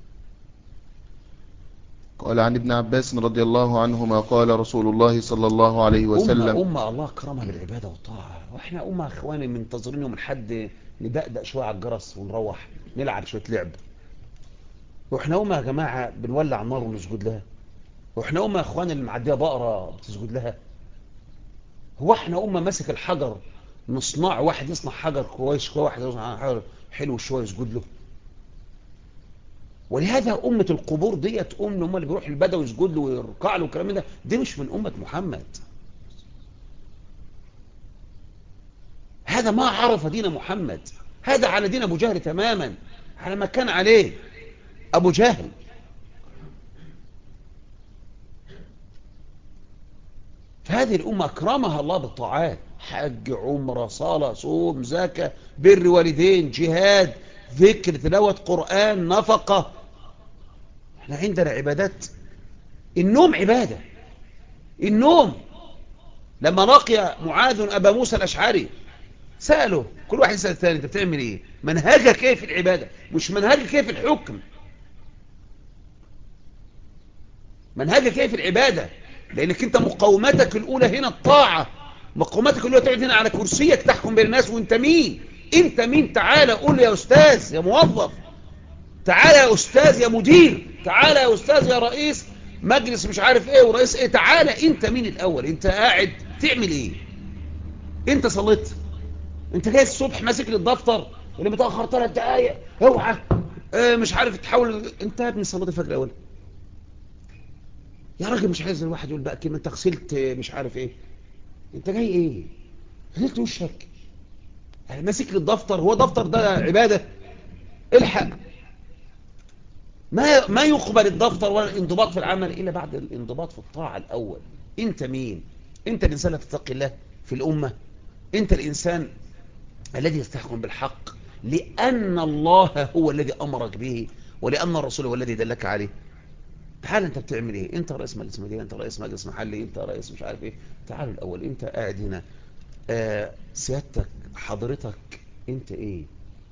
Speaker 2: قال عن ابن عباس رضي الله عنهما قال رسول الله صلى الله عليه وسلم:
Speaker 3: أمة الله أكرمها بالعبادة والطاعة، وإحنا أمة أخواني منتظرين يوم الحد ندقدق شوية على الجرس ونروح نلعب شوية لعب. وإحنا أمة يا جماعة بنولع النار ونسجد لها. وإحنا أمة يا أخواني اللي معديها بقرة بتسجد لها. هو إحنا أمة ماسك الحجر نصنع، واحد يصنع حجر كويس شوية، واحد يصنع حجر حلو شوية يسجد له. ولهذا أمة القبور ديت هم اللي بيروح البدو يسجد له ويركع له والكلام ده، دي مش من أمة محمد. هذا ما عرف دين محمد، هذا على دين أبو جهل تماما، على ما كان عليه أبو جهل. فهذه الأمة أكرمها الله بالطاعات: حج، عمرة، صلاة، صوم، زكاة، بر والدين، جهاد، ذكر، تلاوة قرآن، نفقة. احنا عندنا عبادات. النوم عبادة. النوم لما لقي معاذ أبا موسى الأشعري سأله، كل واحد يسأل الثاني: انت بتعمل ايه؟ منهجك ايه في العبادة؟ مش منهجك ايه في الحكم، منهجك ايه في العبادة. لانك انت مقومتك الاولى هنا الطاعة، مقومتك الاولى تقعد هنا على كرسيك تحكم بين الناس. وانت مين؟ انت مين؟ تعالى قول يا استاذ يا موظف، تعالى يا استاذ يا مدير، تعالى يا استاذ يا رئيس مجلس مش عارف ايه ورئيس ايه. تعالى انت مين الاول؟ انت قاعد تعمل ايه؟ انت صليت؟ انت جاي الصبح ماسك لي الدفتر اللي متاخر 3 دقايق اوعى مش عارف تحاول. انت يا ابني صليت الفجر الاول يا راجل؟ مش عايز الواحد يقول بقى كلمه انت غسلت مش عارف ايه. انت جاي ايه؟ غسلت وشك يعني ماسك لي الدفتر؟ هو دفتر ده عباده؟ الحق. ما يقبل الدفتر ولا الانضباط في العمل الا بعد الانضباط في الطاعه الاول. انت مين؟ انت الانسان اللي تتقي الله في الامه، انت الانسان الذي يستحكم بالحق لأن الله هو الذي أمرك به، ولأن الرسول هو الذي دلك عليه. تعال انت بتعمل ايه؟ انت رئيس مجلس مدينة، انت رئيس مجلس محلي، انت رئيس مش عارف ايه. تعالوا الاول انت قاعد هنا سيادتك حضرتك انت ايه؟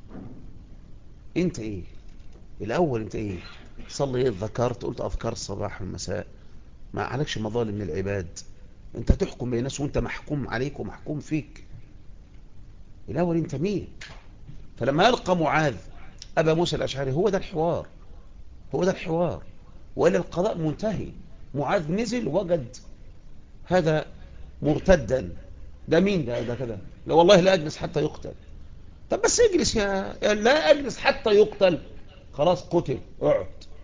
Speaker 3: انت ايه الاول؟ انت ايه؟ صلي ايه؟ ذكرت قلت اذكار الصباح والمساء؟ ما عليكش مظالم من العباد. انت تحكم بين الناس وانت محكوم عليك ومحكوم فيك. الاول انت مين؟ فلما يلقى معاذ أبا موسى الأشعري هو ده الحوار، هو ده الحوار، وإلى القضاء منتهي. معاذ نزل وجد هذا مرتدا. ده مين ده كده؟ لا والله لا أجلس حتى يقتل. طب بس اجلس يا لا أجلس حتى يقتل. خلاص قتل، اقعد.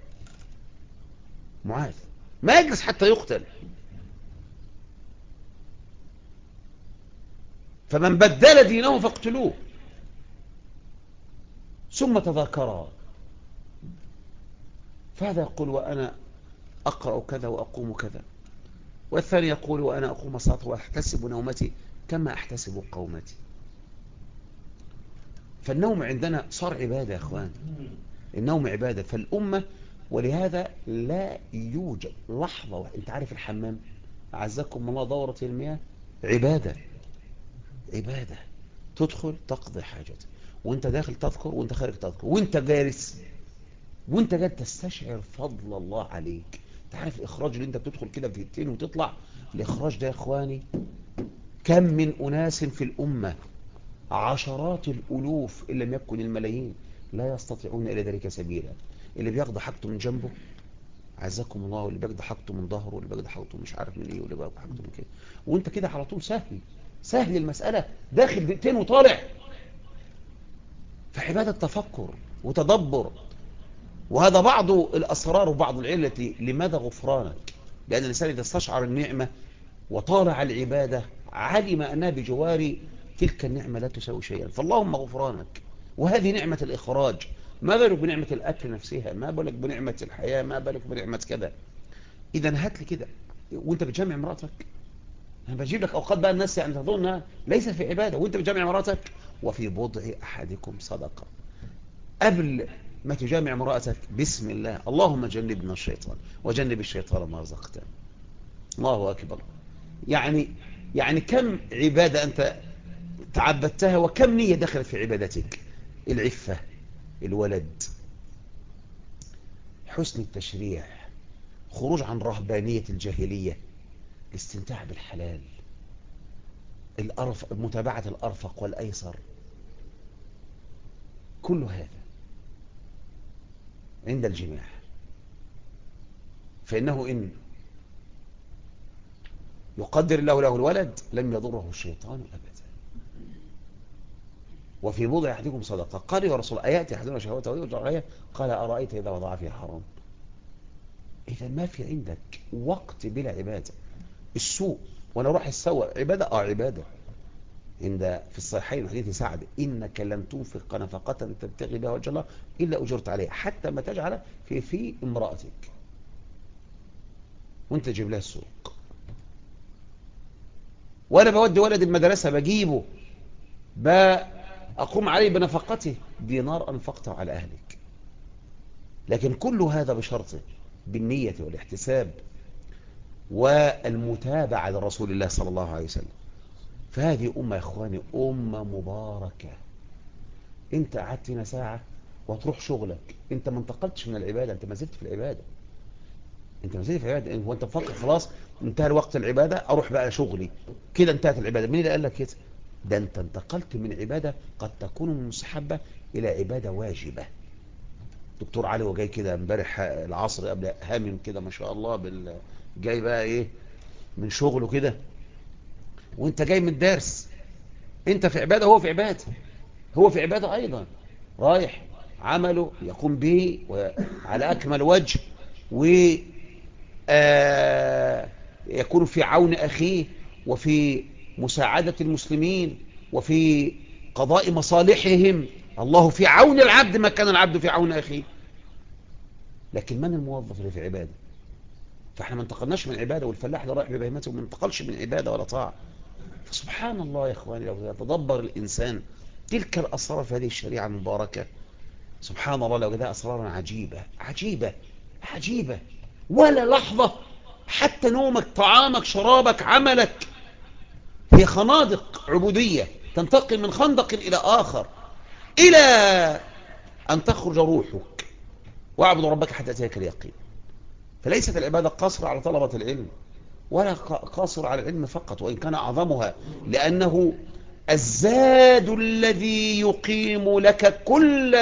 Speaker 3: معاذ ما يجلس حتى يقتل. فمن بدل دينه فاقتلوه. ثم تذاكرا فهذا يقول وأنا أقرأ كذا وأقوم كذا، والثاني يقول وأنا أقوم الصلاة وأحتسب نومتي كما أحتسب قومتي. فالنوم عندنا صار عبادة يا أخوان، النوم عبادة. فالأمة ولهذا لا يوجد لحظة، أنت عارف الحمام أعزكم الله دورة المياه عبادة، عبادة. تدخل تقضي حاجتك، وانت داخل تذكر، وانت خارج تذكر، وانت جالس، وانت جالس تستشعر فضل الله عليك. انت عارف الإخراج اللي انت بتدخل كده في دقيقتين وتطلع، الإخراج ده يا إخواني كم من أناس في الأمة، عشرات الألوف إن لم يكن الملايين، لا يستطيعون إلى ذلك سبيلا. اللي بياخد حاجته من جنبه عزكم الله، واللي بياخد حاجته من ظهره، واللي بياخد حاجته مش عارف من ايه، واللي بياخد حاجته من كده، وانت كده على طول سهل، سهل المسألة، داخل دقيقتين وطالع. فعبادة تفكر وتدبر. وهذا بعض الأسرار وبعض العلة لماذا غفرانك، لأن الإنسان إذا استشعر النعمة وطالع العبادة علم أنها بجوار تلك النعمة لا تساوي شيئا، فاللهم غفرانك. وهذه نعمة الإخراج، ما بالك بنعمة الأكل نفسها، ما بالك بنعمة الحياة، ما بالك بنعمة كذا. إذا هات لي كده وانت بتجمع مراتك، انا بجيب لك اوقات بقى الناس يعني تظنها ليس في عبادة وانت بتجمع مراتك. وفي بضع احدكم صدقة، قبل ما تجامع مراتك بسم الله، اللهم جنبنا الشيطان وجنب الشيطان ما رزقتنا. الله اكبر. يعني كم عبادة انت تعبدتها، وكم نية دخلت في عبادتك. العفة، الولد، حسن التشريع، خروج عن رهبانية الجاهلية، الاستمتاع بالحلال، متابعة الأرفق والأيسر. كل هذا عند الجماع، فإنه إن يقدر الله له الولد لم يضره الشيطان أبدا. وفي بضع أحدكم صدقة. قال يا رسول الله أيأتي أحدنا شهوته ويرجع عليها؟ قال أرأيت إذا وضع فيها حرام. إذا ما في عندك وقت بلا عبادة. السوء وأنا أروح السوء عبادة، عبادة. في الصحيحين حديث سعد إنك لن تنفق نفقة تبتغي بها وجه الله إلا أجرت عليها حتى ما تجعل في امرأتك، وانت تجيب لها السوق. وانا بودي ولد المدرسة بجيبه بأقوم عليه بنفقته، دينار أنفقته على أهلك. لكن كل هذا بشرطه بالنية والاحتساب والمتابعة لرسول الله صلى الله عليه وسلم. فهذه أمة يا إخواني أمة مباركة. انت قعدت هنا ساعة وتروح شغلك، انت ما انتقلتش من العبادة، انت ما زلت في العبادة، انت ما زلت في العبادة. وانت مفكر خلاص انتهى وقت العبادة اروح بقى شغلي كده انتهت العبادة. مين اللي قال لك كده؟ ده انت انتقلت من عبادة قد تكون مستحبة الى عبادة واجبة. دكتور علي وجاي كده امبارح العصر قبل هامم كده ما شاء الله جاي بقى ايه من شغله كده، وانت جاي من الدرس، انت في عبادة هو في عبادة، هو في عبادة ايضا، رايح عمله يقوم به على اكمل وجه، ويكون في عون اخيه وفي مساعدة المسلمين وفي قضاء مصالحهم. الله في عون العبد ما كان العبد في عون اخيه. لكن من الموظف اللي في عبادة؟ فاحنا ما انتقلناش من عبادة، والفلاح اللي رايح ببهيمته ما انتقلش من عبادة ولا طاعة. فسبحان الله يا اخواني لو يتدبر الانسان تلك الاسرار في هذه الشريعة المباركة، سبحان الله لو جدها اسرارا عجيبة عجيبة عجيبة. ولا لحظة حتى نومك، طعامك، شرابك، عملك، هي خنادق عبودية تنتقل من خندق إلى آخر إلى أن تخرج روحك. واعبد ربك حتى يأتيك اليقين. فليست العبادة قاصرة على طلبة العلم، ولا قاصر على العلم فقط، وإن كان أعظمها، لأنه الزاد الذي يقيم لك كل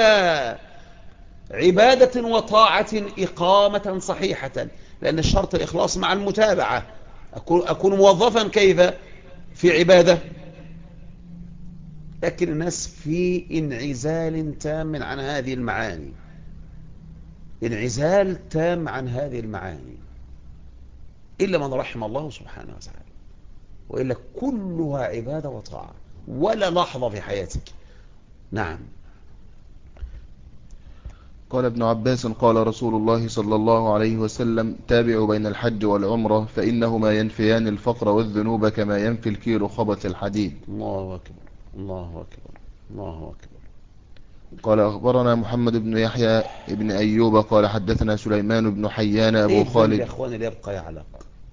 Speaker 3: عبادة وطاعة إقامة صحيحة. لأن الشرط الإخلاص مع المتابعة. أكون موظفا كيف في عبادة؟ لكن الناس في انعزال تام عن هذه المعاني، انعزال تام عن هذه المعاني، إلا من رحم الله سبحانه وتعالى، وإلا كلها عبادة وطاعة، ولا لحظة في حياتك. نعم.
Speaker 2: قال ابن عباس قال رسول الله صلى الله عليه وسلم تابعوا بين الحج والعمرة فإنهما ينفيان الفقر والذنوب كما ينفي الكير خبث الحديد.
Speaker 3: الله أكبر الله أكبر الله أكبر.
Speaker 2: قال أخبرنا محمد بن يحيى بن أيوب قال حدثنا سليمان بن حيان
Speaker 3: ايه
Speaker 2: أبو
Speaker 3: الذنب يا
Speaker 2: خالد.
Speaker 3: اخواني اللي يبقى يعلق؟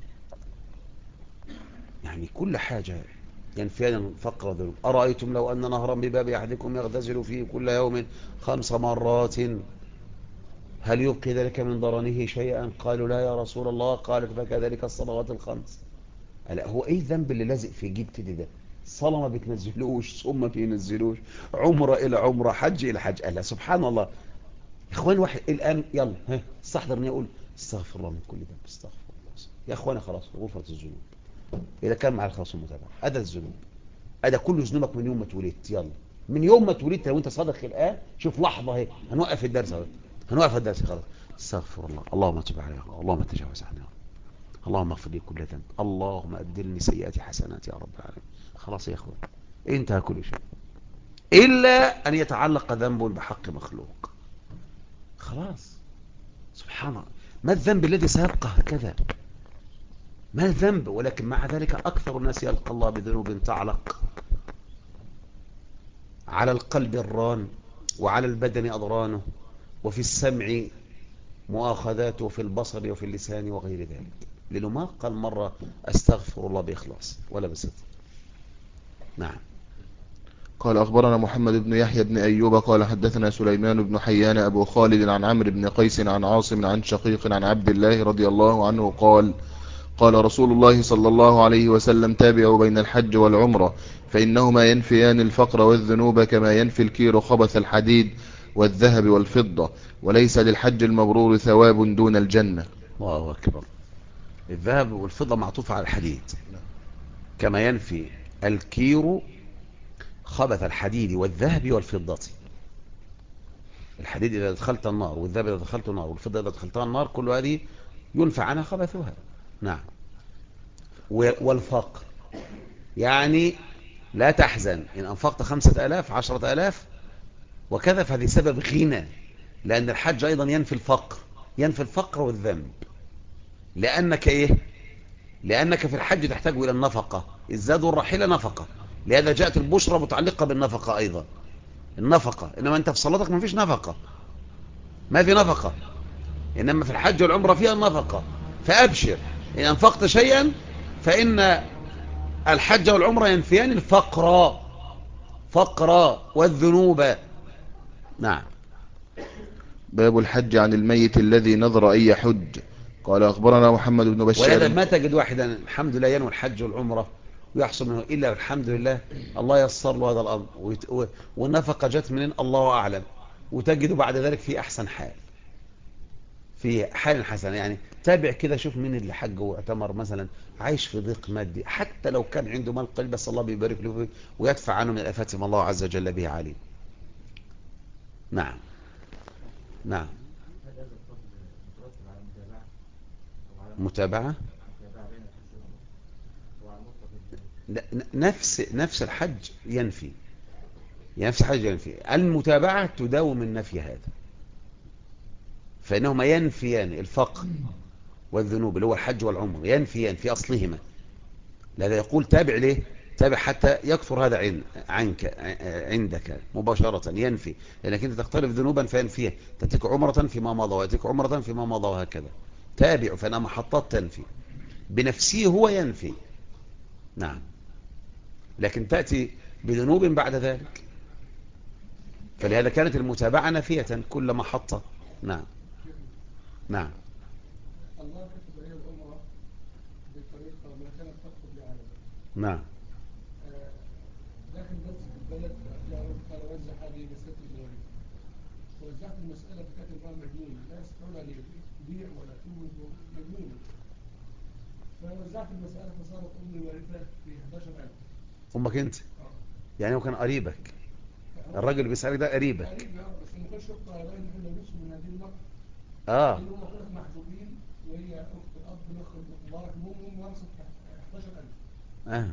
Speaker 3: يعني كل حاجة ينفيان الفقر والذنوب. أرأيتم لو أن نهرا بباب أحدكم يغتسل فيه كل يوم 5 مرات هل يبقي ذلك من ضرنه شيئا؟ قالوا لا يا رسول الله. قال فكذلك الصلوات الخمس. لا، هو ايه الذنب اللي لازق في جيب كده ده؟ صلاة ما بتنزلوش، صوم ما بينزلوش، عمرة إلى عمرة، حج إلى حج. ألا سبحان الله. إخوان واحد الآن يلا ها استحضرني أقول استغفر الله من كل ذنب، استغفر الله. يا إخوانا خلاص غفرت الذنوب إذا كان مع الخلاص والمتابعة. أدى الذنوب، أدى كل ذنوبك من يوم ما اتولدت. يلا من يوم ما اتولدت لو أنت صادق الآن شوف لحظة اهي هنوقف الدرس اهو، هنوقف الدرس خلاص. استغفر الله، اللهم تب علي، اللهم تجاوز عني، اللهم اغفر لي كل ذنب، اللهم أبدلني سيئاتي حسنات يا رب العالمين. خلاص يا اخوان انتهى كل شيء إلا أن يتعلق ذنب بحق مخلوق. خلاص سبحان الله. ما الذنب الذي سيبقى هكذا؟ ما الذنب؟ ولكن مع ذلك أكثر الناس يلقى الله بذنوب تعلق على القلب الران، وعلى البدن أضرانه، وفي السمع مؤاخذاته، وفي البصر وفي اللسان وغير ذلك. لأنه ما قال مرة أستغفر الله بإخلاص ولا بصدق. نعم.
Speaker 2: قال أخبرنا محمد بن يحيى بن أيوب قال حدثنا سليمان بن حيان أبو خالد عن عمرو بن قيس عن عاصم عن شقيق عن عبد الله رضي الله عنه قال قال رسول الله صلى الله عليه وسلم تابعوا بين الحج والعمرة فإنهما ينفيان الفقر والذنوب كما ينفي الكير خبث الحديد والذهب والفضة، وليس للحج المبرور ثواب دون الجنة.
Speaker 3: الله أكبر. الذهب والفضة معطوفة على الحديد كما ينفي الكير خبث الحديد والذهب والفضة. الحديد إذا دخلت النار، والذهب إذا دخلت النار، والفضة إذا دخلتها النار، كل هذه ينفع عنها خبثها. نعم. والفقر يعني لا تحزن إن أنفقت 5000 10,000 وكذا، فهذه سبب غنى. لأن الحج أيضا ينفي الفقر، ينفي الفقر والذنب. لأنك إيه؟ لأنك في الحج تحتاج إلى النفقة، الزاد والرحيلة نفقة، لهذا جاءت البشرى متعلقة بالنفقة أيضا، النفقة. إنما أنت في صلاتك ما فيش نفقة، ما في نفقة. إنما في الحج والعمرة فيها النفقة. فأبشر إن أنفقت شيئا فإن الحج والعمرة ينفيان الفقر، فقر والذنوب. نعم.
Speaker 2: باب الحج عن الميت الذي نذر أن يحج. قال أخبرنا محمد بن
Speaker 3: ولهذا
Speaker 2: بشار.
Speaker 3: ما تجد واحدا الحمد لله ينوي الحج والعمرة ويحصل منه إلا الحمد لله الله يسر له هذا الأمر، والنفقة جت منين الله أعلم، وتجده بعد ذلك في أحسن حال، في حال حسن. يعني تابع كده، شوف مين اللي حج واعتمر مثلا عايش في ضيق مادي، حتى لو كان عنده مال قليل بس الله بيبارك له فيه ويدفع عنه من الآفات ما الله عز وجل به عليم. نعم. نعم. متابعة. لا، نفس الحج ينفي، نفس الحج ينفي. المتابعة تداوم النفي هذا، فإنهما ينفيان الفقر والذنوب اللي هو الحج والعمر، ينفيان في أصلهما. لذا يقول تابع ليه؟ تابع حتى يكثر هذا عنك عندك مباشرة، ينفي. لأنك أنت تقترف ذنوبا فينفيه، تأتيك عمرة فيما مضى ويأتيك عمرة فيما مضى وهكذا. تابع فإنها محطات تنفي بنفسه، هو ينفي. نعم. لكن تأتي بذنوب بعد ذلك، فلهذا كانت المتابعة نافية كل محطة. نعم. نعم.
Speaker 4: الله كتب لي الأمرة بطريقة ما كانت تخطب لي على
Speaker 3: نعم.
Speaker 4: داخل بس في البلد قال وزع هذه مسألة المواريث، ووزعت المسألة فكانت البعض مجنون لا يستطيعون أن يبيع ولا تولد مجنون، فوزعت المسألة فصارت أمي وارثة في 11,000.
Speaker 3: أمك أنت؟ يعني هو كان قريبك، الراجل اللي بيسألك ده قريبك؟
Speaker 4: قريب بس ما كانش يقطع باين احنا نفسه من هذه المرأة. لأن هم كلهم محجوبين وهي أخت الأب نخرج الله يرحمهم ورثت 11,000.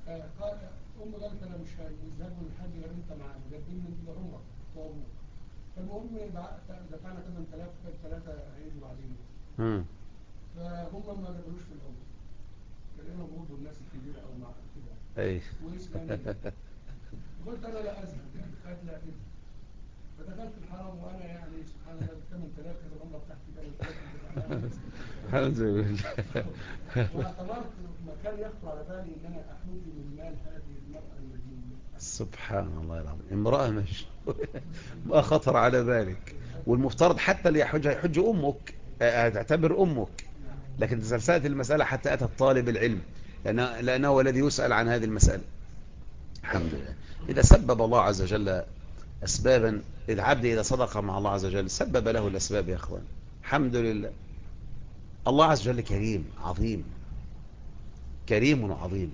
Speaker 4: فقال أمه قالت أنا مش هذهب للحج غير أنت معانا، جددني أنت عمرك وأبوك. فالمهم دفعنا 8000 كان 3 هيجوا بعدين.
Speaker 3: مم.
Speaker 4: فهم ما قبلوش في الاول. لقينا برضه الناس الكبيره او مع كده
Speaker 3: اي
Speaker 4: واسلاميه. قلت انا لا اذهب يعني خايف لا كده. فدخلت الحرم وانا يعني سبحان الله 8000 كده العمره بتاعتي 8000
Speaker 3: الحمد لله.
Speaker 4: واعتبرت ما كان يخطر على بالي ان انا احوج من مال هذه المراه المجنونه.
Speaker 3: سبحان الله العظيم، امرأة مش ما خطر على بالك. والمفترض حتى اللي يحج أمك، تعتبر أمك، لكن تسلسلت المسألة حتى أتى طالب العلم، لأنه هو الذي يسأل عن هذه المسألة. الحمد لله. إذا سبب الله عز وجل أسبابا، العبد إذا صدق مع الله عز وجل سبب له الأسباب يا أخوان. الحمد لله. الله عز وجل كريم عظيم، كريم وعظيم.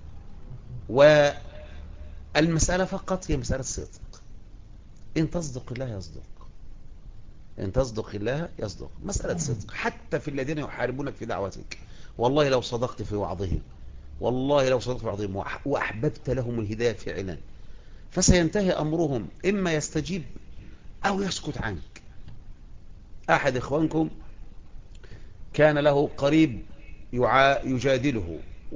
Speaker 3: والمسألة فقط هي مسألة صدق. إن تصدق الله يصدق، إن تصدق الله يصدق. مسألة صدق حتى في الذين يحاربونك في دعوتك. والله لو صدقت في وعظهم، والله لو صدقت في وعظهم وأحببت لهم الهداية فعلا، فسينتهي أمرهم، إما يستجيب أو يسكت عنك. أحد إخوانكم كان له قريب يجادله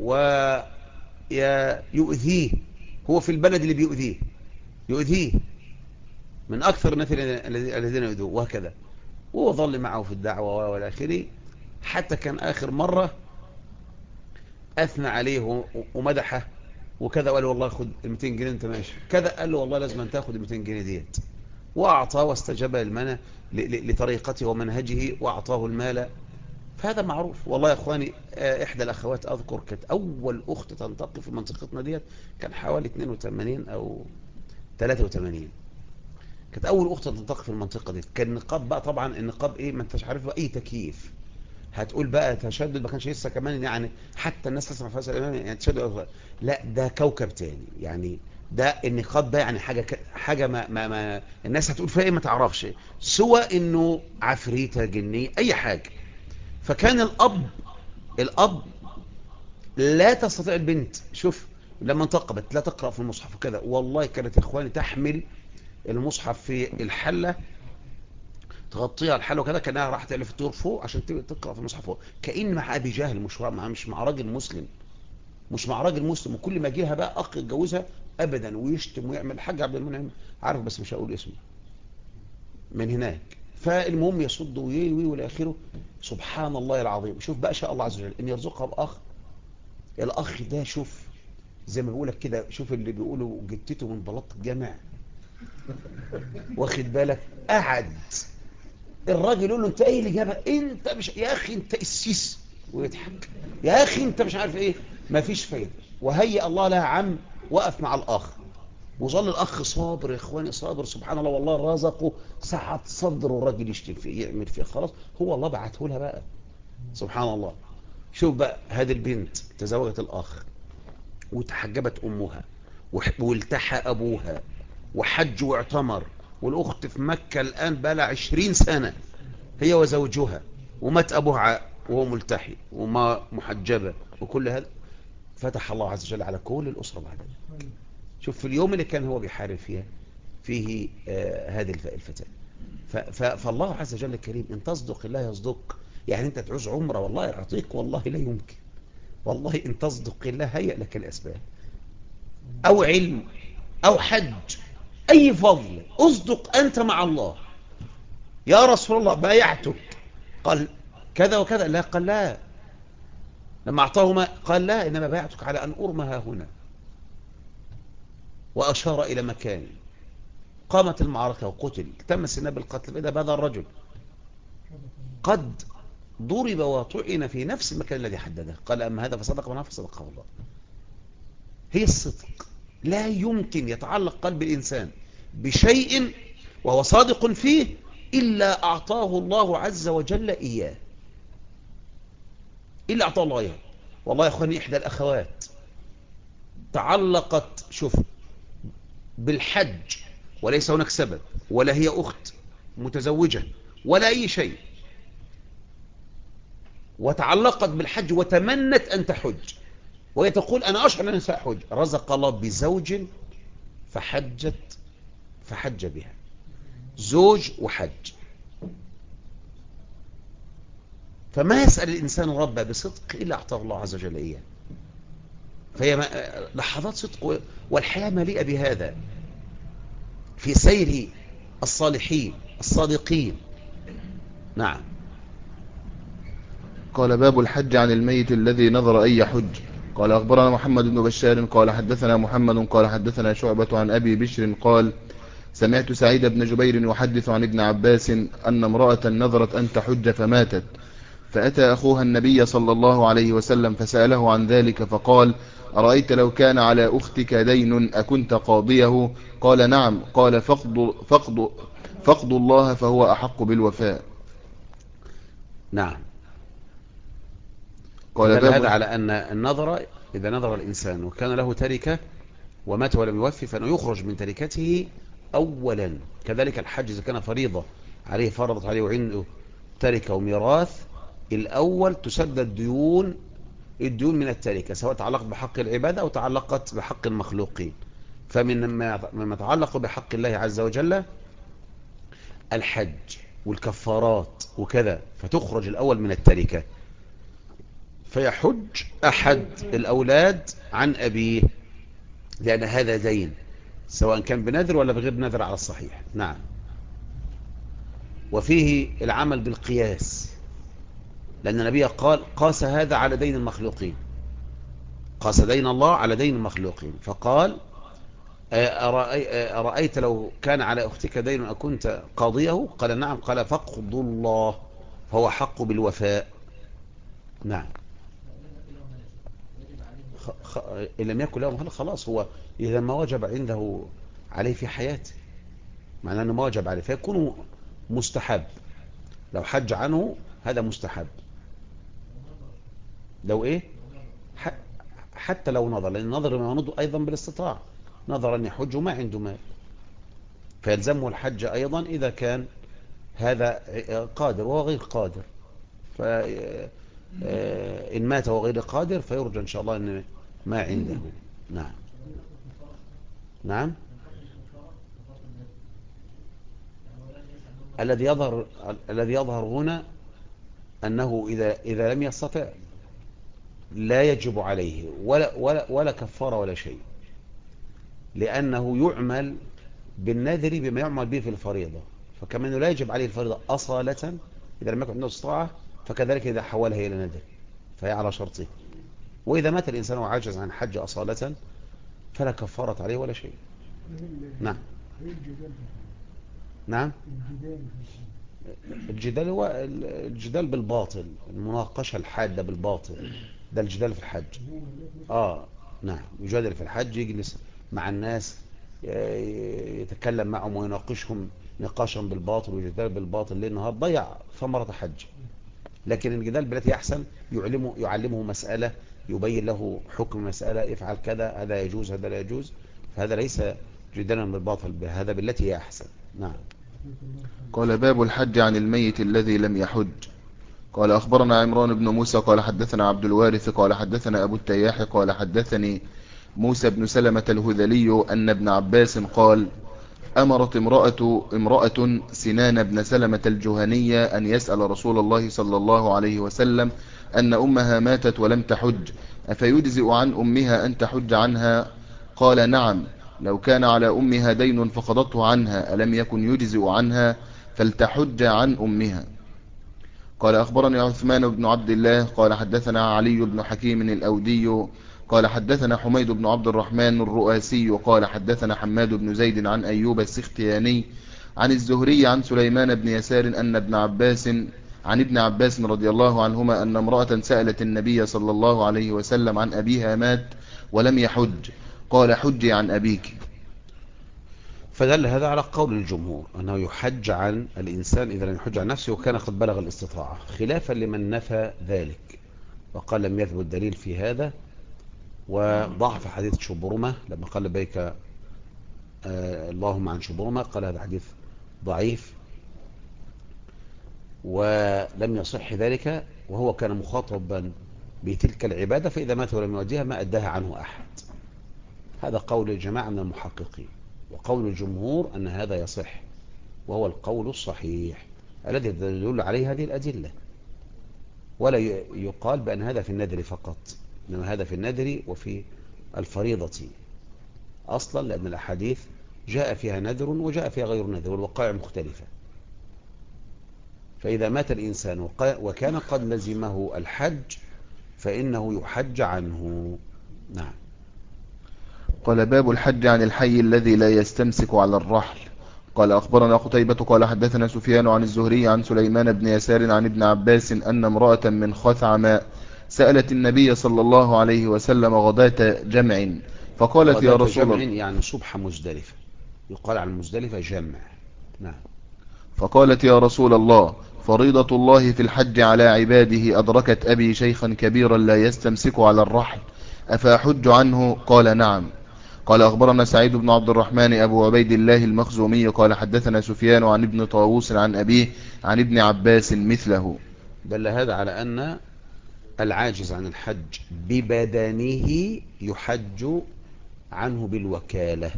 Speaker 3: ويؤذيه، هو في البلد اللي يؤذيه من أكثر الناس الذين يؤذوه وهكذا، وهو ظل معه في الدعوة والآخرة، حتى كان آخر مرة أثنى عليه ومدحه وكذا، وقال له والله خد 200 جنيه انت ماشي كذا، قال له والله لازم أن تاخد 200 جنيه ديت، وأعطاه واستجاب المنى لطريقته ومنهجه وأعطاه المال. فهذا معروف. والله يا أخواني، إحدى الأخوات أذكر كانت أول أخت تنتقل في منطقتنا ديت، كان حوالي 82 أو 83، كانت أول أخت تنتقل في المنطقة دي. كان النقاب بقى طبعا النقاب إيه، ما انتش عارف بقى أي تكييف. هتقول بقى تشدد، ما كانش لسه كمان يعني حتى الناس تسمع فيها الإمام يعني تشدد، لا ده كوكب تاني يعني. ده النقاب ده يعني حاجة ما الناس هتقول فيها إيه ما تعرفش، سوى إنه عفريتة جنية أي حاجة. فكان الأب لا تستطيع البنت، شوف لما انتقبت لا تقرأ في المصحف وكذا، والله كانت يا إخواني تحمل المصحف في الحلة، تغطيها الحلة وكذا، كأنها راح تألف الدور فوق عشان تقرأ في المصحف فوق، كأن مع أبي جهل، مش مع راجل مسلم، مش مع راجل مسلم. وكل ما يجيلها بقى أخ يتجوزها أبدا ويشتم ويعمل. حاج عبد المنعم عارف بس مش هقول اسمه من هناك. فالمهم يصد ويوي والآخره. سبحان الله العظيم. شوف بقى شاء الله عز وجل ان يرزقها بأخ. الأخ ده شوف زي ما بيقولك كده، شوف اللي بيقولوا جتته من بلاط الجامع، واخد بالك، قعد الراجل يقول له انت ايه اللي جابها، انت مش يا اخي انت السيس، ويضحك يا اخي انت مش عارف ايه، مفيش فايده. وهيئ الله لها عم وقف مع الاخ، وظل الاخ صابر يا اخواني، صابر سبحان الله. والله رزقه سعة صدر الراجل يشتم فيه يعمل فيه، خلاص هو الله بعته لها بقى سبحان الله. شوف بقى هذه البنت تزوجت الاخ وتحجبت امها والتحى ابوها وحج واعتمر، والاخت في مكة الان بقى لها 20 سنة هي وزوجها، ومات ابوها وهو ملتحي وما محجبة وكل هذا. فتح الله عز وجل على كل الاسرة بعد ذلك. شوف في اليوم اللي كان هو بيحارب فيه هذه الفتاة. فالله عز وجل الكريم ان تصدق الله يصدق. يعني انت تعوز عمره والله يعطيك، والله لا يمكن. والله ان تصدق الله هيئ لك الاسباب، او علم او حج، اي فضل، اصدق انت مع الله. يا رسول الله بايعتك، قال كذا وكذا، لا قال لا. لما اعطاه ما قال لا، انما بايعتك على ان ارمها هنا، واشار الى مكان. قامت المعركة وقتل، تم سنة بالقتل بإذا بهذا الرجل قد ضرب وطعن في نفس المكان الذي حدده. قال أما هذا فصدق منها فصدقه الله. هي الصدق. لا يمكن يتعلق قلب الإنسان بشيء وهو صادق فيه إلا أعطاه الله عز وجل إياه، إلا أعطاه الله إياه. والله يا أخواني إحدى الأخوات تعلقت شوف بالحج، وليس هناك سبب، ولا هي أخت متزوجة ولا أي شيء، وتعلقت بالحج وتمنت أن تحج، وهي تقول أنا أشعر أن سأحج. رزق الله بزوج فحج بها. زوج وحج. فما يسأل الإنسان ربه بصدق إلا أعطاه الله عز وجل إياه. فهي لحظات صدق، والحياة مليئة بهذا في سير الصالحين الصادقين. نعم.
Speaker 2: قال باب الحج عن الميت الذي نظر أن يحج. قال أخبرنا محمد بن بشار قال حدثنا محمد قال حدثنا شعبة عن أبي بشر قال سمعت سعيد بن جبير يحدث عن ابن عباس أن امرأة نظرت أن تحج فماتت، فأتى أخوها النبي صلى الله عليه وسلم فسأله عن ذلك فقال أرأيت لو كان على أختك دين أكنت قاضيه؟ قال نعم. قال فقد الله فهو أحق بالوفاء.
Speaker 3: نعم.
Speaker 2: قال
Speaker 3: فدل
Speaker 2: باب
Speaker 3: هذا على أن النظر إذا نظر الإنسان وكان له تركة ومات ولم يوفي فإنه يخرج من تركته أولا. كذلك الحج إذا كان فريضة عليه فرضت عليه وعنده تركة وميراث، الأول تسدد الديون من التركة، سواء تعلقت بحق العبادة أو تعلقت بحق المخلوقين. مما يتعلق بحق الله عز وجل الحج والكفارات وكذا، فتخرج الأول من التركة. فيحج أحد الأولاد عن أبيه لأن هذا دين، سواء كان بنذر ولا بغير نذر على الصحيح. نعم. وفيه العمل بالقياس، لأن النبي قاس هذا على دين المخلوقين، قاس دين الله على دين المخلوقين، فقال أرأيت لو كان على أختك دين أكنت قاضيه؟ قال نعم. قال فاقض الله فهو حق بالوفاء. نعم. إن لم يكن له مهل خلاص، هو إذا ما وجب عنده عليه في حياته معناه أنه ما وجب عليه فيكون مستحب. لو حج عنه هذا مستحب. لو إيه حتى لو نظر، لأن النظر ما نظر أيضا بالاستطاعة، نظر أن يحج وما عنده مال فيلزمه الحج أيضا إذا كان هذا قادر وهو غير قادر. فإن مات وهو غير قادر فيرجى إن شاء الله أن ما عنده. نعم. نعم. الذي يظهر هنا أنه إذا لم يستطع لا يجب عليه ولا كفارة ولا شيء، لأنه يعمل بالنذر بما يعمل به في الفريضة، فكما أنه لا يجب عليه الفريضة أصالة إذا لم يكن عنده استطاعة، فكذلك إذا حولها إلى نذر فهي على شرطه. وإذا مات الإنسان وعاجز عن حج أصالة فلا كفارة عليه ولا شيء. نعم. نعم. الجدال هو الجدال بالباطل، المناقشة الحادة بالباطل، ده الجدال في الحج. نعم. يجادل في الحج، يجلس مع الناس يتكلم معهم ويناقشهم نقاشا بالباطل ويجدال بالباطل ليل نهار، ضيع ثمرة حج. لكن الجدال بالتي أحسن يعلمه مسألة، يبين له حكم مسألة، افعل كذا، هذا يجوز هذا لا يجوز، فهذا ليس جدالا بالباطل، هذا بالتي هي أحسن. نعم.
Speaker 2: قال باب الحج عن الميت الذي لم يحج. قال أخبرنا عمران بن موسى قال حدثنا عبد الوارث قال حدثنا أبو التياح قال حدثني موسى بن سلمة الهذلي أن ابن عباس قال أمرت امرأة سنان بن سلمة الجهنية أن يسأل رسول الله صلى الله عليه وسلم أن أمها ماتت ولم تحج أفيجزئ عن أمها أن تحج عنها؟ قال نعم، لو كان على أمها دين فقضته عنها ألم يكن يجزئ عنها؟ فلتحج عن أمها. قال أخبرني عثمان بن عبد الله قال حدثنا علي بن حكيم الأودي قال حدثنا حميد بن عبد الرحمن الرؤاسي قال حدثنا حماد بن زيد عن أيوب السختياني عن الزهري عن سليمان بن يسار أن ابن عباس رضي الله عنهما أن امرأة سألت النبي صلى الله عليه وسلم عن أبيها مات ولم يحج، قال حجي عن أبيك.
Speaker 3: فدل هذا على قول الجمهور أنه يحج عن الإنسان إذا لم يحج عن نفسه وكان قد بلغ الاستطاعة، خلافا لمن نفى ذلك وقال لم يثبت دليل في هذا، وضعف حديث شبرمة لما قال لبيك اللهم عن شبرمة، قال هذا حديث ضعيف ولم يصح ذلك، وهو كان مخاطبا بتلك العبادة، فإذا مات ولم يؤديها ما أداها عنه أحد. هذا قول الجماعة من المحققين، وقول الجمهور أن هذا يصح، وهو القول الصحيح الذي تدل عليه هذه الأدلة. ولا يقال بأن هذا في النذر فقط، إنما هذا في النذر وفي الفريضة أصلا، لأن الأحاديث جاء فيها نذر وجاء فيها غير نذر والوقائع مختلفة. فإذا مات الإنسان وكان قد لزمه الحج فإنه يحج عنه. نعم.
Speaker 2: قال باب الحج عن الحي الذي لا يستمسك على الرحل. قال أخبرنا قتيبة قال حدثنا سفيان عن الزهري عن سليمان بن يسار عن ابن عباس أن امرأة من خثعم سألت النبي صلى الله عليه وسلم غداة جمع فقالت يا
Speaker 3: غداة
Speaker 2: رسول
Speaker 3: جمع
Speaker 2: الله
Speaker 3: يعني صبح مزدلفة، يقال عن مزدلفة جمع. نعم.
Speaker 2: فقالت يا رسول الله فريضة الله في الحج على عباده أدركت أبي شيخا كبيرا لا يستمسك على الرحل أفأحج عنه؟ قال نعم. قال أخبرنا سعيد بن عبد الرحمن أبو عبيد الله المخزومي قال حدثنا سفيان عن ابن طاووس عن أبيه عن ابن عباس مثله.
Speaker 3: دل هذا على أن العاجز عن الحج ببدنه يحج عنه بالوكالة.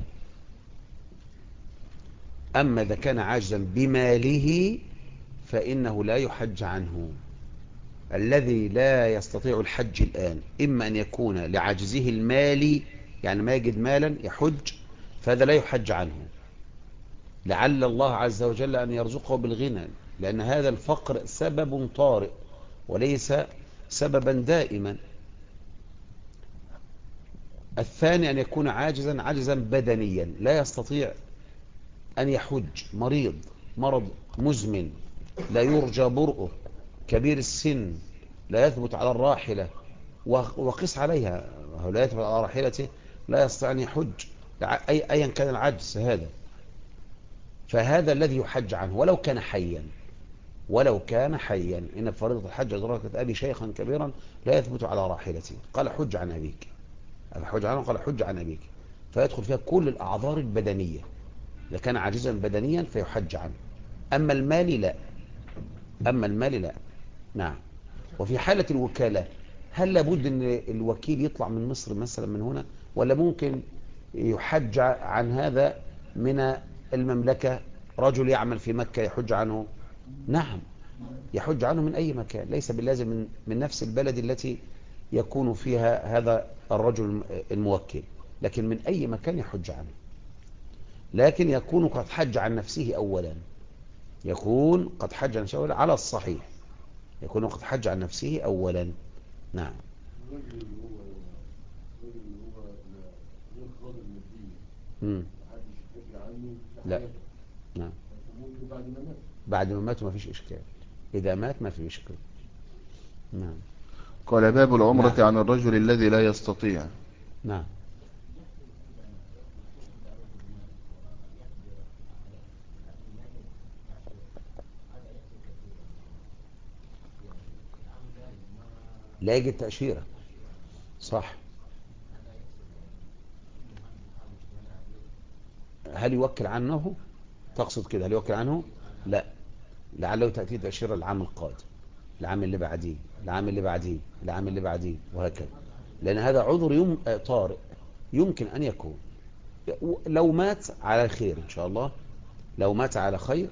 Speaker 3: أما إذا كان عاجزا بماله فإنه لا يحج عنه. الذي لا يستطيع الحج الآن إما أن يكون لعجزه المالي، يعني ما يجد مالا يحج، فهذا لا يحج عنه، لعل الله عز وجل أن يرزقه بالغنى، لأن هذا الفقر سبب طارئ وليس سببا دائما. الثاني أن يكون عاجزا بدنيا لا يستطيع أن يحج، مرض مزمن لا يرجى برؤه، كبير السن لا يثبت على الراحلة، وقس عليها لا يثبت على راحلته، لا يستطيع أن يحج أيا كان العجز هذا، فهذا الذي يحج عنه ولو كان حيا. إن فريضة الحج أدركت أبي شيخا كبيرا لا يثبت على راحلته، قال حج عن أبيك. الحج عنه قال حج عن أبيك، فيدخل فيها كل الأعذار البدنية. إذا كان عاجزا بدنيا فيحج عنه. أما المال لا. نعم. وفي حالة الوكالة هل لابد أن الوكيل يطلع من مصر مثلا من هنا، ولا ممكن يحج عن هذا من المملكة؟ رجل يعمل في مكة يحج عنه؟ نعم، يحج عنه من أي مكان، ليس باللازم من نفس البلد التي يكون فيها هذا الرجل الموكل، لكن من أي مكان يحج عنه. لكن يكون قد حج عن نفسه أولا، على الصحيح يكون قد حج عن نفسه أولا. نعم. لا. نعم. بعد ما مات ما فيش إشكال، إذا مات ما فيش إشكال. نعم.
Speaker 2: قال باب العمرة
Speaker 3: نعم.
Speaker 2: عن الرجل الذي لا يستطيع.
Speaker 3: نعم. لا يجد تأشيرة، صح. هل يوكل عنه؟ تقصد كده هل يوكل عنه؟ لا، لعله تأتي تأشيرة العام القادم، العام اللي بعديه، العام اللي بعديه، العام اللي بعديه، وهكذا، لأن هذا عذر طارئ يمكن أن يكون. لو مات على خير إن شاء الله، لو مات على خير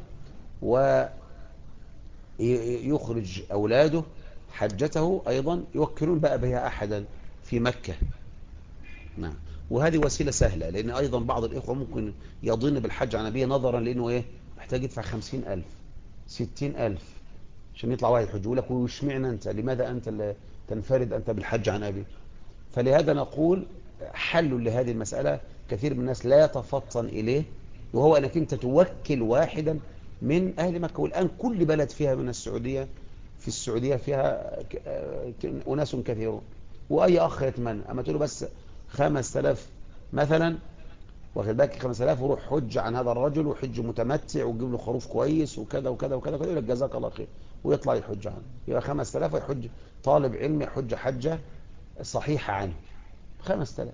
Speaker 3: ويخرج أولاده حجته أيضا يوكلون بقى بها أحدا في مكة. نعم. وهذه وسيلة سهلة، لأن أيضا بعض الإخوة ممكن يظن بالحج عن أبيه نظرا لأنه محتاج يدفع 50,000 60,000 عشان يطلع واحد يحج، يقول لك واشمعنا أنت، لماذا أنت اللي تنفرد أنت بالحج عن أبي؟ فلهذا نقول حل لهذه المسألة كثير من الناس لا يتفطن إليه، وهو أنك أنت توكل واحدا من أهل مكة. والآن كل بلد فيها من السعودية، في السعودية فيها أناس كثيرون، وأي أخ يتمنى أما تقول له بس 5,000 مثلا، واخد بالك 5,000 وروح حج عن هذا الرجل وحج متمتع وجيب له خروف كويس وكذا وكذا وكذا، يقول لك جزاك الله خير ويطلع يحج عنه، يبقى 5,000 ويحج طالب علم يحج حجة صحيحة عنه 5,000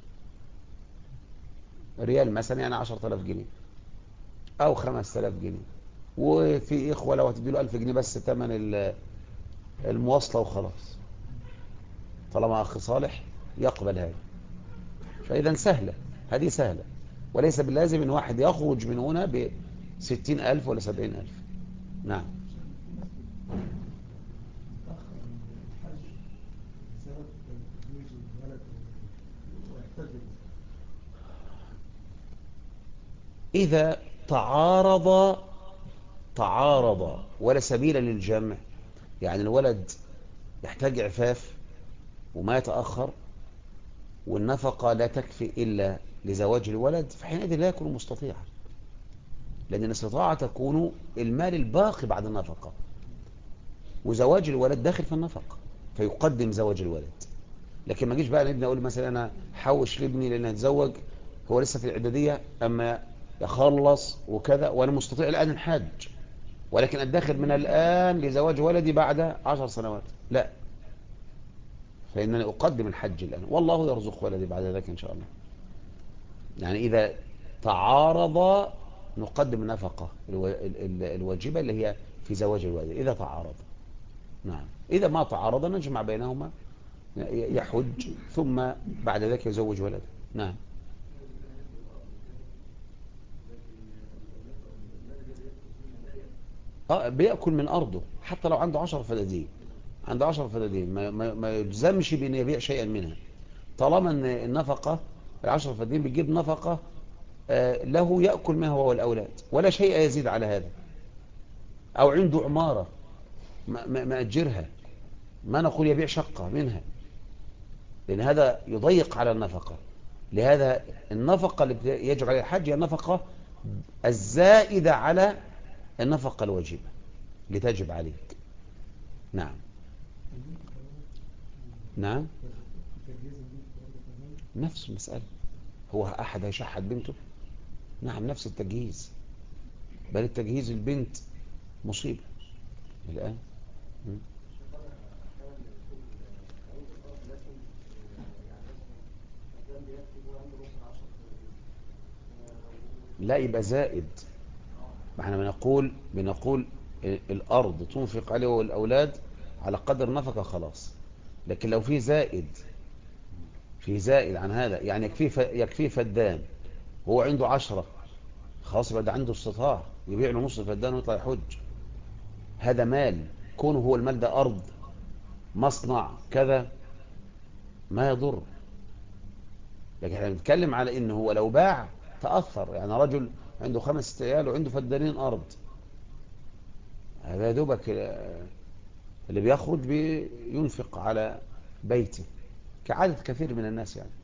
Speaker 3: ريال مثلا، يعني 10,000 جنيه أو 5,000 جنيه. وفي إخوة لو هتدي له 1,000 جنيه بس ثمن المواصلة وخلاص، طالما أخ صالح يقبل هذا. فإذا سهلة، هذه سهلة، وليس باللازم أن واحد يخرج من هنا 60,000 ولا 70,000. نعم.
Speaker 4: تأخر الحج بسبب تزويج الولد ويحتاج
Speaker 3: إذا تعارض ولا سبيل للجمع، يعني الولد يحتاج عفاف وما يتأخر، والنفقة لا تكفي إلا لزواج الولد، فحينئذ لا يكون مستطيعا، لأن الاستطاعة تكون المال الباقي بعد النفقة، وزواج الولد داخل في النفقة، فيقدم زواج الولد. لكن ما جيش بقى لابني أقول مثلا أنا حوش لابني لأنه هتزوج، هو لسه في الإعدادية أما يخلص وكذا، وأنا مستطيع الآن الحج، ولكن أدخر من الآن لزواج ولدي بعد 10 سنوات، لا، فإنني أقدم الحج الآن، والله يرزق ولدي بعد ذلك إن شاء الله. يعني إذا تعارض نقدم النفقة الواجبة اللي هي في زواج الولد إذا تعارض. نعم. إذا ما تعارض نجمع بينهما، يحج ثم بعد ذلك يزوج ولده. نعم. بيأكل من أرضه حتى لو عنده 10 فدادين، عنده 10 فدادين ما يلزمش بأن يبيع شيئا منها، طالما أن النفقة 10 فدادين بتجيب نفقة له يأكل منها هو والأولاد، ولا شيء يزيد على هذا. أو عنده عمارة ما أجرها، ما نقول يبيع شقة منها، لأن هذا يضيق على النفقة. لهذا النفقة اللي يجب عليها الحج هي النفقة الزائدة على النفقة الواجبة لتجب عليك. نعم. نعم. نفس المسألة، هو أحد هيشحت بنته؟ نعم، نفس التجهيز، بل التجهيز البنت مصيبة الآن. لا، يبقى زائد. ما احنا بنقول الأرض تنفق عليه والأولاد على قدر نفقة خلاص، لكن لو في زائد عن هذا، يعني يكفيه فدان، هو عنده 10، خلاص يبقى ده عنده استطاع يبيع له نص فدان ويطلع يحج. هذا مال، كونه هو المال ده أرض، مصنع، كذا، ما يضر. لكن احنا بنتكلم على انه هو لو باع تأثر، يعني رجل عنده 5 عيال وعنده فدانين أرض، هذا دوبك اللي بيخرج بينفق على بيته كعادة كثير من الناس يعني.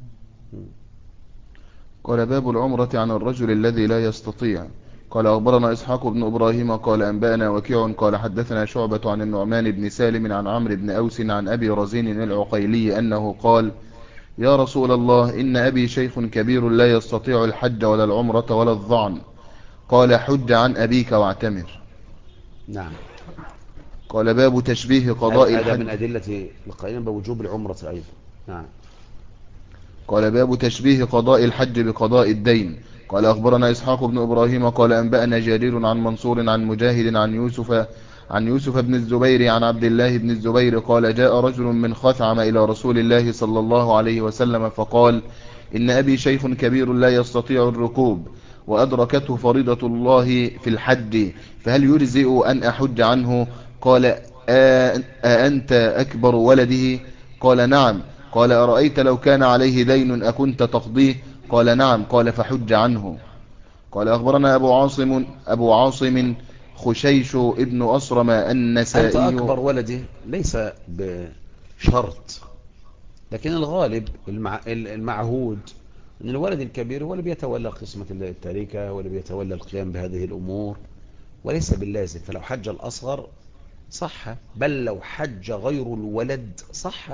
Speaker 2: قال باب العمرة عن الرجل الذي لا يستطيع. قال أخبرنا إسحاق بن إبراهيم قال أنبأنا وكيع قال حدثنا شعبة عن النعمان بن سالم عن عمرو بن أوس عن أبي رزين العقيلي أنه قال يا رسول الله إن أبي شيخ كبير لا يستطيع الحج ولا العمرة ولا الظعن. قال حج عن أبيك واعتمر.
Speaker 3: نعم.
Speaker 2: قال باب تشبيه قضاء
Speaker 3: هذا
Speaker 2: الحج.
Speaker 3: من أدلة القائمين بوجوب العمرة أيضا. نعم.
Speaker 2: قال باب تشبيه قضاء الحج بقضاء الدين. قال أخبرنا إسحاق بن إبراهيم قال أنبأنا جرير عن منصور عن مجاهد عن يوسف بن الزبير عن عبد الله بن الزبير قال جاء رجل من خثعم إلى رسول الله صلى الله عليه وسلم فقال إن أبي شيخ كبير لا يستطيع الركوب وأدركته فريضة الله في الحج فهل يجزئ أن أحج عنه؟ قال أنت أكبر ولده؟ قال نعم. قال أرأيت لو كان عليه دين أكنت تقضيه؟ قال نعم. قال فحج عنه. قال أخبرنا أبو عاصم خشيش ابن أصرم
Speaker 3: أنت
Speaker 2: النسائي.
Speaker 3: أكبر ولده ليس بشرط، لكن الغالب المعهود أن الولد الكبير هو اللي بيتولى قسمة التركة، هو اللي بيتولى القيام بهذه الأمور، وليس باللازم. فلو حج الأصغر صح، بل لو حج غير الولد صح،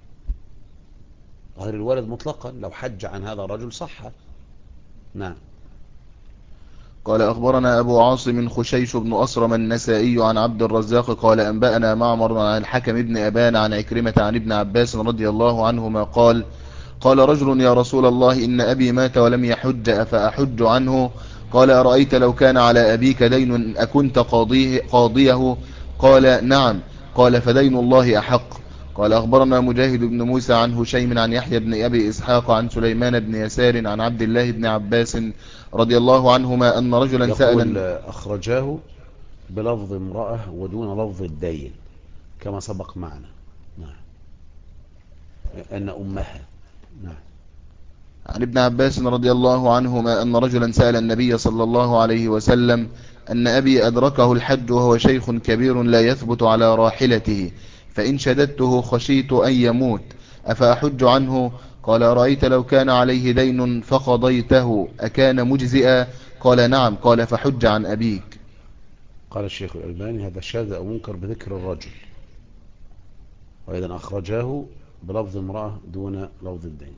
Speaker 3: غير الولد مطلقا لو حج عن هذا الرجل صح. نعم.
Speaker 2: قال أخبرنا أبو عاصم خشيش بن أصرم النسائي عن عبد الرزاق قال أنبأنا معمر عن الحكم بن أبان عن عكرمة عن ابن عباس رضي الله عنهما قال قال رجل يا رسول الله إن أبي مات ولم يحج أفأحج عنه؟ قال أرأيت لو كان على أبيك دين أكنت قاضيه؟ قال نعم. قال فدين الله أحق. قال أخبرنا مجاهد بن موسى عن هشيم عن يحيى بن أبي إسحاق عن سليمان بن يسار عن عبد الله بن عباس رضي الله عنهما أن رجلا
Speaker 3: يقول
Speaker 2: سأل
Speaker 3: أخرجاه بلفظ امرأة ودون لفظ الدين كما سبق معنا. نعم. أن أمها. نعم.
Speaker 2: عن ابن عباس رضي الله عنهما أن رجلا سأل النبي صلى الله عليه وسلم أن أبي أدركه الحج وهو شيخ كبير لا يثبت على راحلته فإن شددته خشيت أن يموت أفأحج عنه؟ قال أرأيت لو كان عليه دين فقضيته أكان مجزئا؟ قال نعم. قال فحج عن أبيك.
Speaker 3: قال الشيخ الألباني هذا شاذ أو منكر بذكر الرجل، وإذا أخرجاه بلفظ امرأة دون لفظ الدين.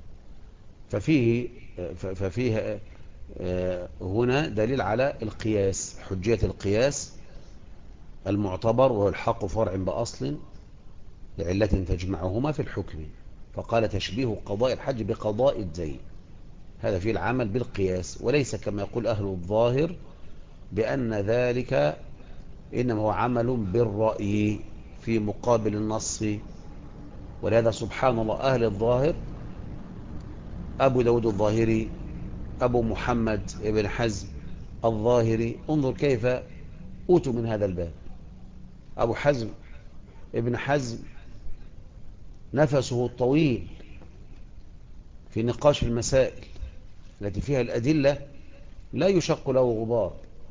Speaker 3: ففيه هنا دليل على القياس، حجية القياس المعتبر وهو الحق فرع بأصل لعلة تجمعهما في الحكم، فقال تشبيه قضاء الحج بقضاء الدين، هذا فيه العمل بالقياس، وليس كما يقول أهل الظاهر بأن ذلك إنما هو عمل بالرأي في مقابل النص. ولهذا سبحان الله أهل الظاهر أبو داود الظاهري، أبو محمد ابن حزم الظاهري، انظر كيف أوتوا من هذا الباب. أبو حزم ابن حزم نفسه الطويل في نقاش المسائل التي فيها الأدلة لا يشق له غبار،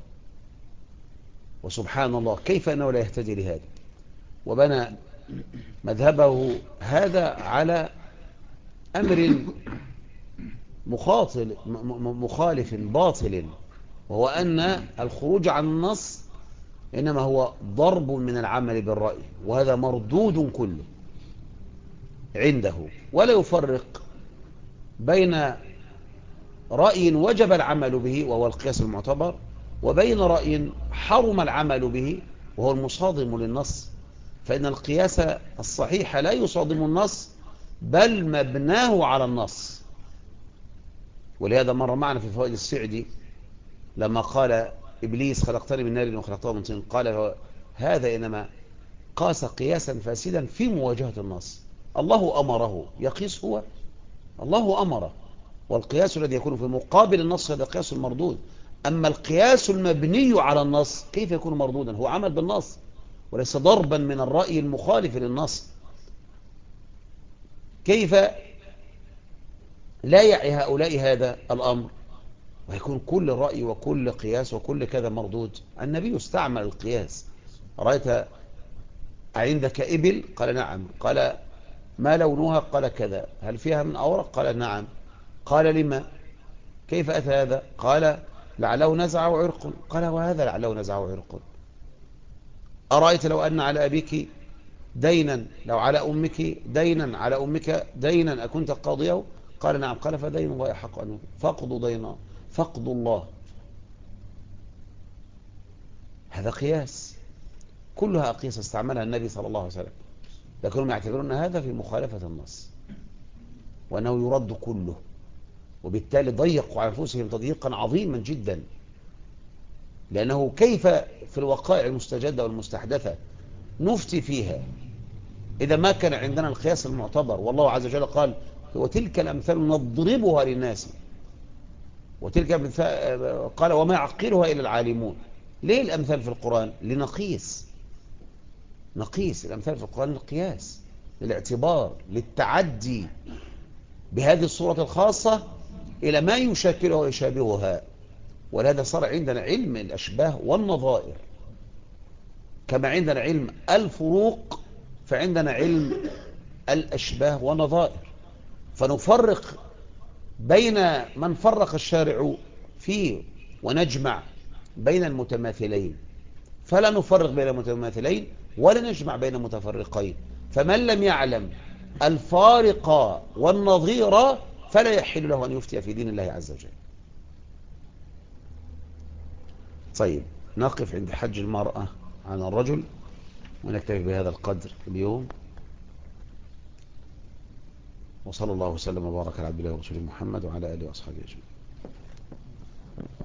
Speaker 3: وسبحان الله كيف أنه لا يهتدي لهذا، وبنى مذهبه هذا على أمر مخالف باطل، وهو أن الخروج عن النص إنما هو ضرب من العمل بالرأي، وهذا مردود كله عنده، ولا يفرق بين رأي وجب العمل به وهو القياس المعتبر، وبين رأي حرم العمل به وهو المصادم للنص، فإن القياس الصحيح لا يصادم النص بل مبناه على النص. ولهذا مر معنا في فوائد السعدي لما قال إبليس خلقتني من نار وخلقته من طين، قال هذا إنما قاس قياسا فاسدا في مواجهة النص، الله أمره يقيس، هو الله أمره، والقياس الذي يكون في مقابل النص هذا قياس المردود. أما القياس المبني على النص كيف يكون مردودا؟ هو عمل بالنص وليس ضربا من الرأي المخالف للنص. كيف لا يعي هؤلاء هذا الأمر ويكون كل رأي وكل قياس وكل كذا مردود؟ النبي استعمل القياس. رأيت عندك إبل؟ قال نعم. قال ما لونها؟ قال كذا. هل فيها من أورق؟ قال نعم. قال لما؟ كيف أتى هذا؟ قال لعله نزعه عرق. قال وهذا لعله نزعه عرق. أرأيت لو أن على أبيك دينا، لو على أمك دينا، على أمك دينا أكنت قاضيه؟ قال نعم. قال فدين الله يحق أنه فقد دينا، فقد الله. هذا قياس، كلها أقياس استعملها النبي صلى الله عليه وسلم، لكنهم يعتبرون هذا في مخالفة النص وأنه يرد كله، وبالتالي ضيقوا على أنفسهم تضييقا عظيما جدا، لأنه كيف في الوقائع المستجدة والمستحدثة نفتي فيها إذا ما كان عندنا القياس المعتبر؟ والله عز وجل قال وتلك الأمثال نضربها للناس، وتلك قال وما يعقلها إلا العالمون. ليه الأمثال في القرآن؟ لنقيس، نقيس الأمثال في القرآن للقياس، للاعتبار، للتعدي بهذه الصورة الخاصة إلى ما يشاكلها ويشابهها. ولهذا صار عندنا علم الأشباه والنظائر، كما عندنا علم الفروق فعندنا علم الأشباه والنظائر، فنفرق بين من فرق الشارع فيه ونجمع بين المتماثلين، فلا نفرق بين المتماثلين ولا نجمع بين متفرقين. فمن لم يعلم الفارق والنظير فلا يحل له أن يفتي في دين الله عز وجل. طيب نقف عند حج المرأة عن الرجل ونكتفي بهذا القدر اليوم، وصلى الله وسلم وبارك على عبد الله ورسوله محمد وعلى آله وأصحابه أجمعين.